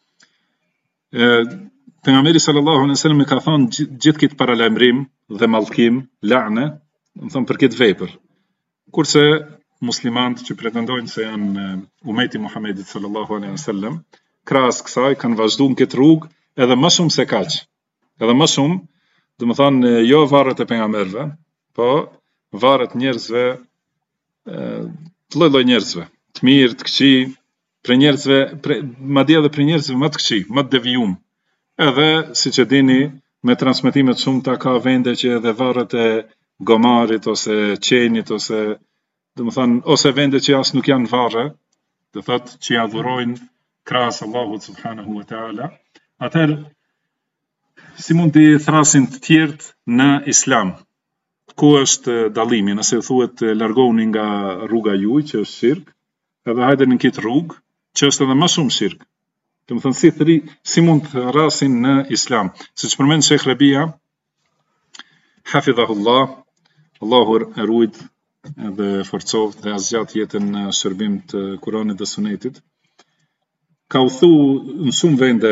Pejgamberi sallallahu alaihi wasallam ka thënë gjithë këtë paralajmërim dhe mallkim, la'ne, domethënë për këtë vepër. Kurse muslimanët që pretendojnë se janë umeti Muhamedit sallallahu alaihi wasallam, krahas kësaj kanë vazhduar këtë rrugë edhe më shumë se kaq. Edhe më shumë, domethënë jo varret e pejgamberëve, po varret njerëzve, të lloj-lloj njerëzve, të mirë, të këqij, për njerëzve, madje edhe për njerëzve më të këqij, më të devijuar. Edhe siç e dini, me transmetime të shumta ka vende që edhe varret e gomarit ose qenit ose domethënë ose vende që as nuk janë varre, do thotë që i adhurojnë krahas Allahut subhanahu wa taala. Atëherë si mund t'i thrasin të tjerët në Islam? Ku është dallimi? Nëse thuhet largohuni nga rruga juaj që është shirk, edhe hajdeni në këtë rrugë që është edhe më shumë shirk. Domethënë si mund të rasin në Islam? Siç përmend Sheikh Rabia, hafidhahullah, Allahu e ruajt edhe forcovë dhe asgjat jetën në shërbim të Kuranit dhe Sunetit. Ka u thu në shumë vende,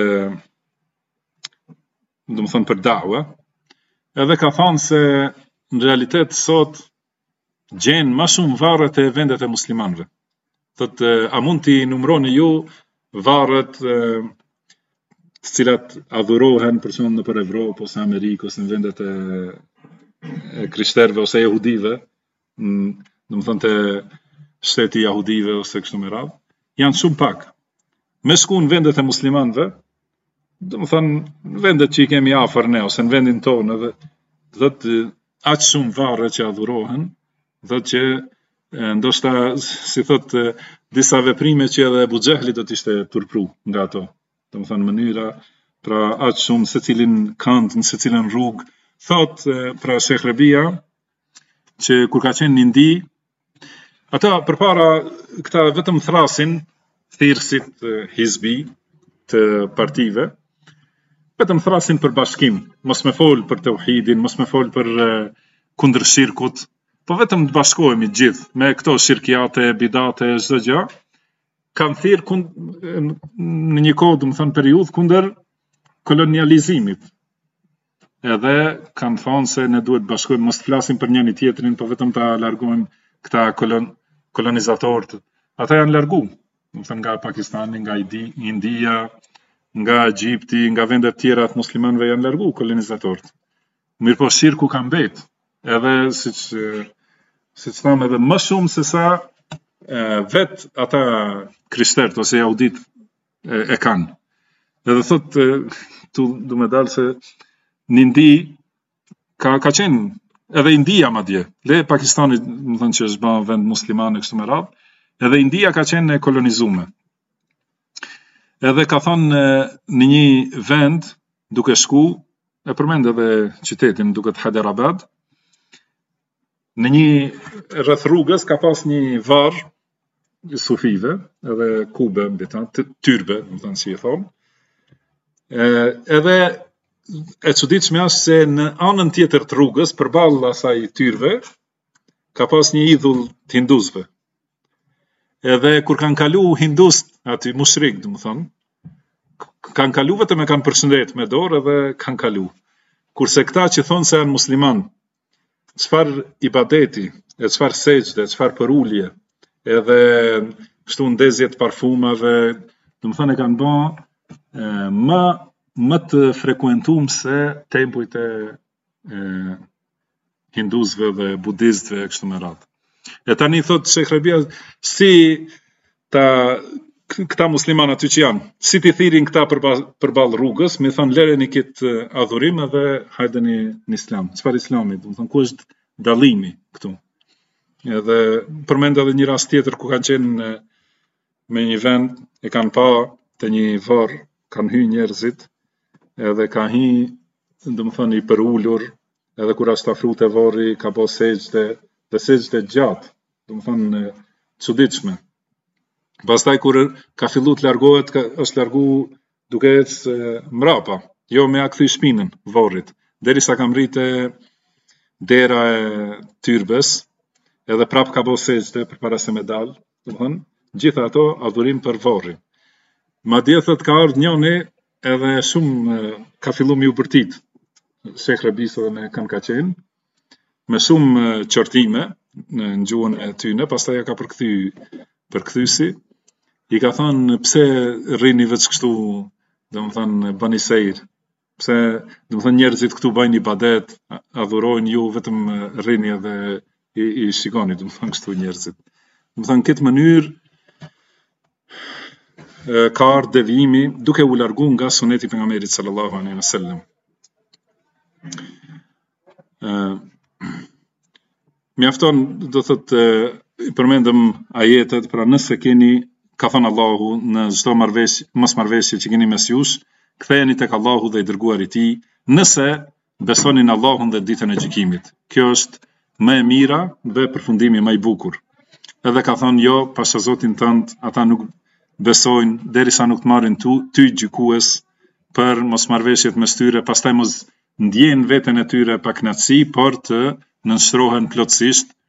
do të thonë për dawa, edhe ka thënë se në realitet sot gjenë më shumë varret e vendet e muslimanëve. Thotë, a mund t'i numëroni ju varret të cilat adhurohen për shembull nëpër Evropë ose Amerikë ose në vendet e krishterëve ose jehudive, do të thonë të shteti jehudive ose kështu me radhë, janë shumë pak. Me shku në vendet e muslimanëve, do të thonë vendet që i kemi afër ne ose në vendin tonë, edhe thotë aq shumë varre që adhurohen, thotë që ndoshta si thotë disa veprime që edhe Abu Xehli do të ishte turpru nga ato. Do të thonë mënyra, pra aq shumë secilin kënd, në secilin rrugë. Thotë pra Sheikh Rabia që kur ka qenë në Indi, ata përpara këta vetëm thrasin thirrësit hizbi të partive, vetëm thrasin për bashkim, mos me fol për tauhidin, mos me fol për kundër shirkut, po vetëm të bashkohemi gjithë me këto shirkiate, bidate, çdo gjë, kanë thirrë në një kohë, do të thënë periudhë kundër kolonializimit. Edhe kanë thonë se ne duhet bashkohemi, mos flasim për njëri tjetrin, po vetëm ta largojmë këta kolonizatorët. Ata janë largu, do të thënë nga Pakistani, nga India, nga Egjipti, nga vendet tjera të muslimanëve janë largu kolonizatorët. Mirë po shirku ka mbet, edhe siç thamë edhe më shumë se sa vet ata krishterët ose jehudit e kanë. Edhe thotë tu du me dalë se në Indi ka qenë edhe India madje, le Pakistani, më thënë që është bën vend musliman e kështu me radhë, edhe India ka qenë e kolonizuar. Edhe ka thënë në një vend duke shku, e përmend edhe qytetin duket Hyderabad, në një rreth rrugës ka pas një varr sufive, edhe kube mbi ta, tyrbe, do të thënë si e thon. Edhe e çuditshme është se në anën tjetër të rrugës, përballë asaj tyrbe, ka pas një idhull të hinduzëve. Edhe kur kanë kalu hindust aty mushrik, do të thonë, kanë kalu vetëm e kanë përshëndet me dorë edhe kanë kalu. Kurse këta që thonë se janë musliman, çfarë ibadeti, e çfarë sejdë, çfarë përulje, edhe kështu ndezje të parfumave, do të thonë e kanë bën më të frekuentuar se tempujt e hinduzëve dhe budistëve kështu me radhë. E tani thotë Sheikh Rabia, si këta musliman aty që janë, si t'i thirrin këta përballë rrugës, më thonë lereni këtë adhurim edhe hajdeni në islam. Çfarë islami, do të thonë ku është dallimi këtu. Edhe përmend edhe një rast tjetër ku kanë qenë me një vend, e kanë pa të një varr, kanë hyrë njerëzit, edhe ka hi, do të thonë i përulur, edhe kur është afruar te varri ka bë sejdë, dhe sejdë gjatë, do të thonë çuditshme. Pastaj kur ka filluar të largohet, është largu duke ecë mrapa, jo me a kthy shpinën varrit, derisa ka mritë dera e tyrbes, edhe prap ka bë sejdë përpara se me dalë, do të thonë, gjitha ato adhurim për varrin. Madje thot ka ardhur njëri edhe shumë ka filluar me u bërtit. Sheikh Rabisa dhe me kanë ka qenë, me shumë qortime në gjuhën e tyne, pastaj ja ka përkthysi, i ka thënë pse rrini veç kështu, domethënë bëni sejr. Pse domethënë njerëzit këtu bëjnë ibadet, adhurojnë, ju vetëm rrini edhe i shikoni, domethënë kështu njerëzit. Domethënë këtë mënyrë ka ardhur devijimi duke u largu nga suneti pejgamberit sallallahu alaihi wasallam. Mjafton, do thotë, përmendëm ajetet, pra nëse keni, ka thënë Allahu në çdo mosmarrëveshje që keni mes jush, ktheheni tek Allahu dhe i dërguari i tij, nëse besoni në Allahun dhe ditën e gjykimit. Kjo është më e mira dhe përfundimi më i bukur. Edhe ka thënë jo, pasha Zotin tënd, ata nuk besojnë derisa nuk të marrin ty gjykues për mosmarrëveshjet mes tyre, pastaj mos ndjejnë veten e tyre pa kënaqësi, por të nënshtrohen plotësisht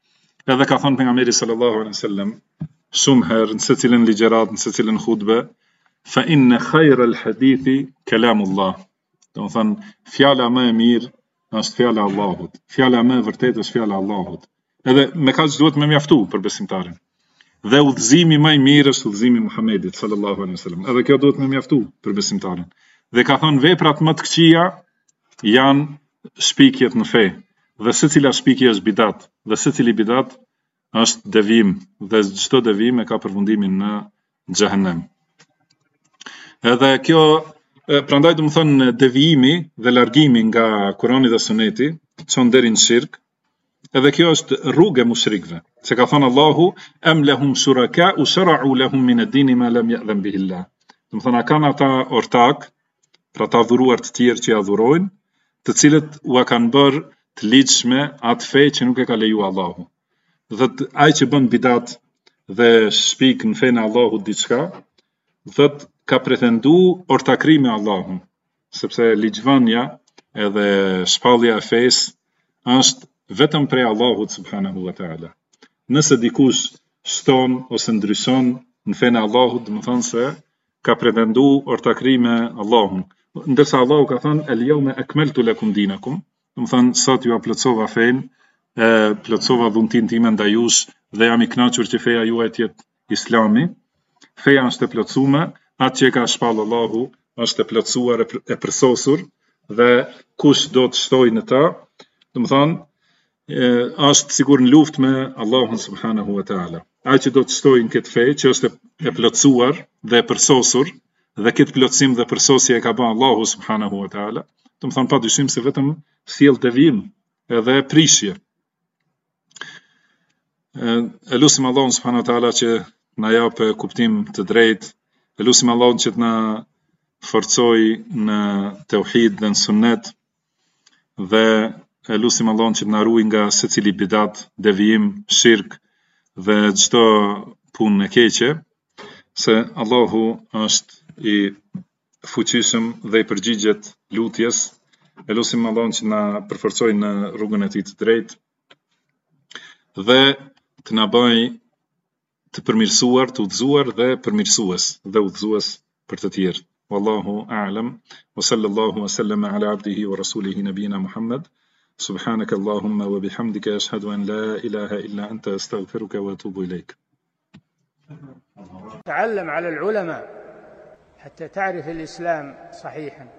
Edhe ka thënë pejgamberi sallallahu alaihi wasallam shumë herë në secilën ligjërat, në secilën hutbe, fa inna khayra al-hadithi kalamullah. Do të thënë fjala më e mirë është fjala e Allahut. Fjala më e vërtetë është fjala e Allahut. Edhe me kaq duhet më mjaftu për besimtarin. Dhe udhëzimi më i mirë është udhëzimi i Muhamedit sallallahu alaihi wasallam. Edhe kjo duhet më mjaftu për besimtarin. Dhe ka thënë veprat më të këqija janë shpikjet në fe. Dhe secila shpikje është bidat, dhe secili bidat është devijim, dhe çdo devijim e ka përfundimin në xhehenem. Edhe kjo prandaj do të thonë devijimi dhe largimi nga Kurani dhe Suneti çon deri në shirk. Edhe kjo është rrugë e mushrikëve. Se ka thënë Allahu am lahum shuraka shara'u lahum min ad-din ma lam ya'dhan bihi Allah. Do të thonë kanë ata ortak, pra ata adhuruar të tjerë që i adhurojnë, të cilët u kanë bërë të ligjshme atë fe që nuk e ka leju Allahu. Dhe ai që bën bidat dhe shpik në fenë e Allahut diçka, thot ka pretendu ortakri me Allahun, sepse ligjvënia edhe shpallja e fesë është vetëm prej Allahut subhanahu wa taala. Nëse dikush shton ose ndryshon në fenë e Allahut, do të thonë se ka pretendu ortakri me Allahun. Ndërsa Allahu ka thënë el yawma akmaltu lakum dinakum, do të thënë sot ju plotësova fenë, plotësova dhuntin time ndaj jush dhe jam i kënaqur që feja juaj të jetë Islami. Feja është e plotësuar, atë që ka shpall Allahu është e plotësuar, e përsosur, dhe kush do të shtojë në ta, do të thonë është sigur në luftë me Allahun subhanahu wa taala. Ai që do të shtojë në këtë fe që është e plotësuar dhe e përsosur, dhe këtë plotësim dhe përsosje e ka bërë Allahu subhanahu wa taala, do të thonë padyshim se vetëm sjell devijim edhe prishje. E lutim Allahun subhanahu wa taala që na japë kuptim të drejtë, e lutim Allahun që të na forcojë në tauhid dhe në sunnet, dhe e lutim Allahun që të na ruaj nga secili bidat, devijim, shirk dhe çdo punë e keqe, se Allahu është i fuqishëm dhe i përgjigjet lutjes. E lutim Allahun që na përforcojë në rrugën e tij të drejtë dhe të na bëjë të përmirësuar, të udhëzuar dhe përmirësues dhe udhëzues për të tjerë. Wallahu a'lam wa sallallahu wa sallama ala abdihi wa rasulihi nabiyina Muhammad. Subhanaka Allahumma wa bihamdika ashhadu an la ilaha illa anta astaghfiruka wa atubu ilayk. تعلم على العلماء حتى تعرف الإسلام صحيحا.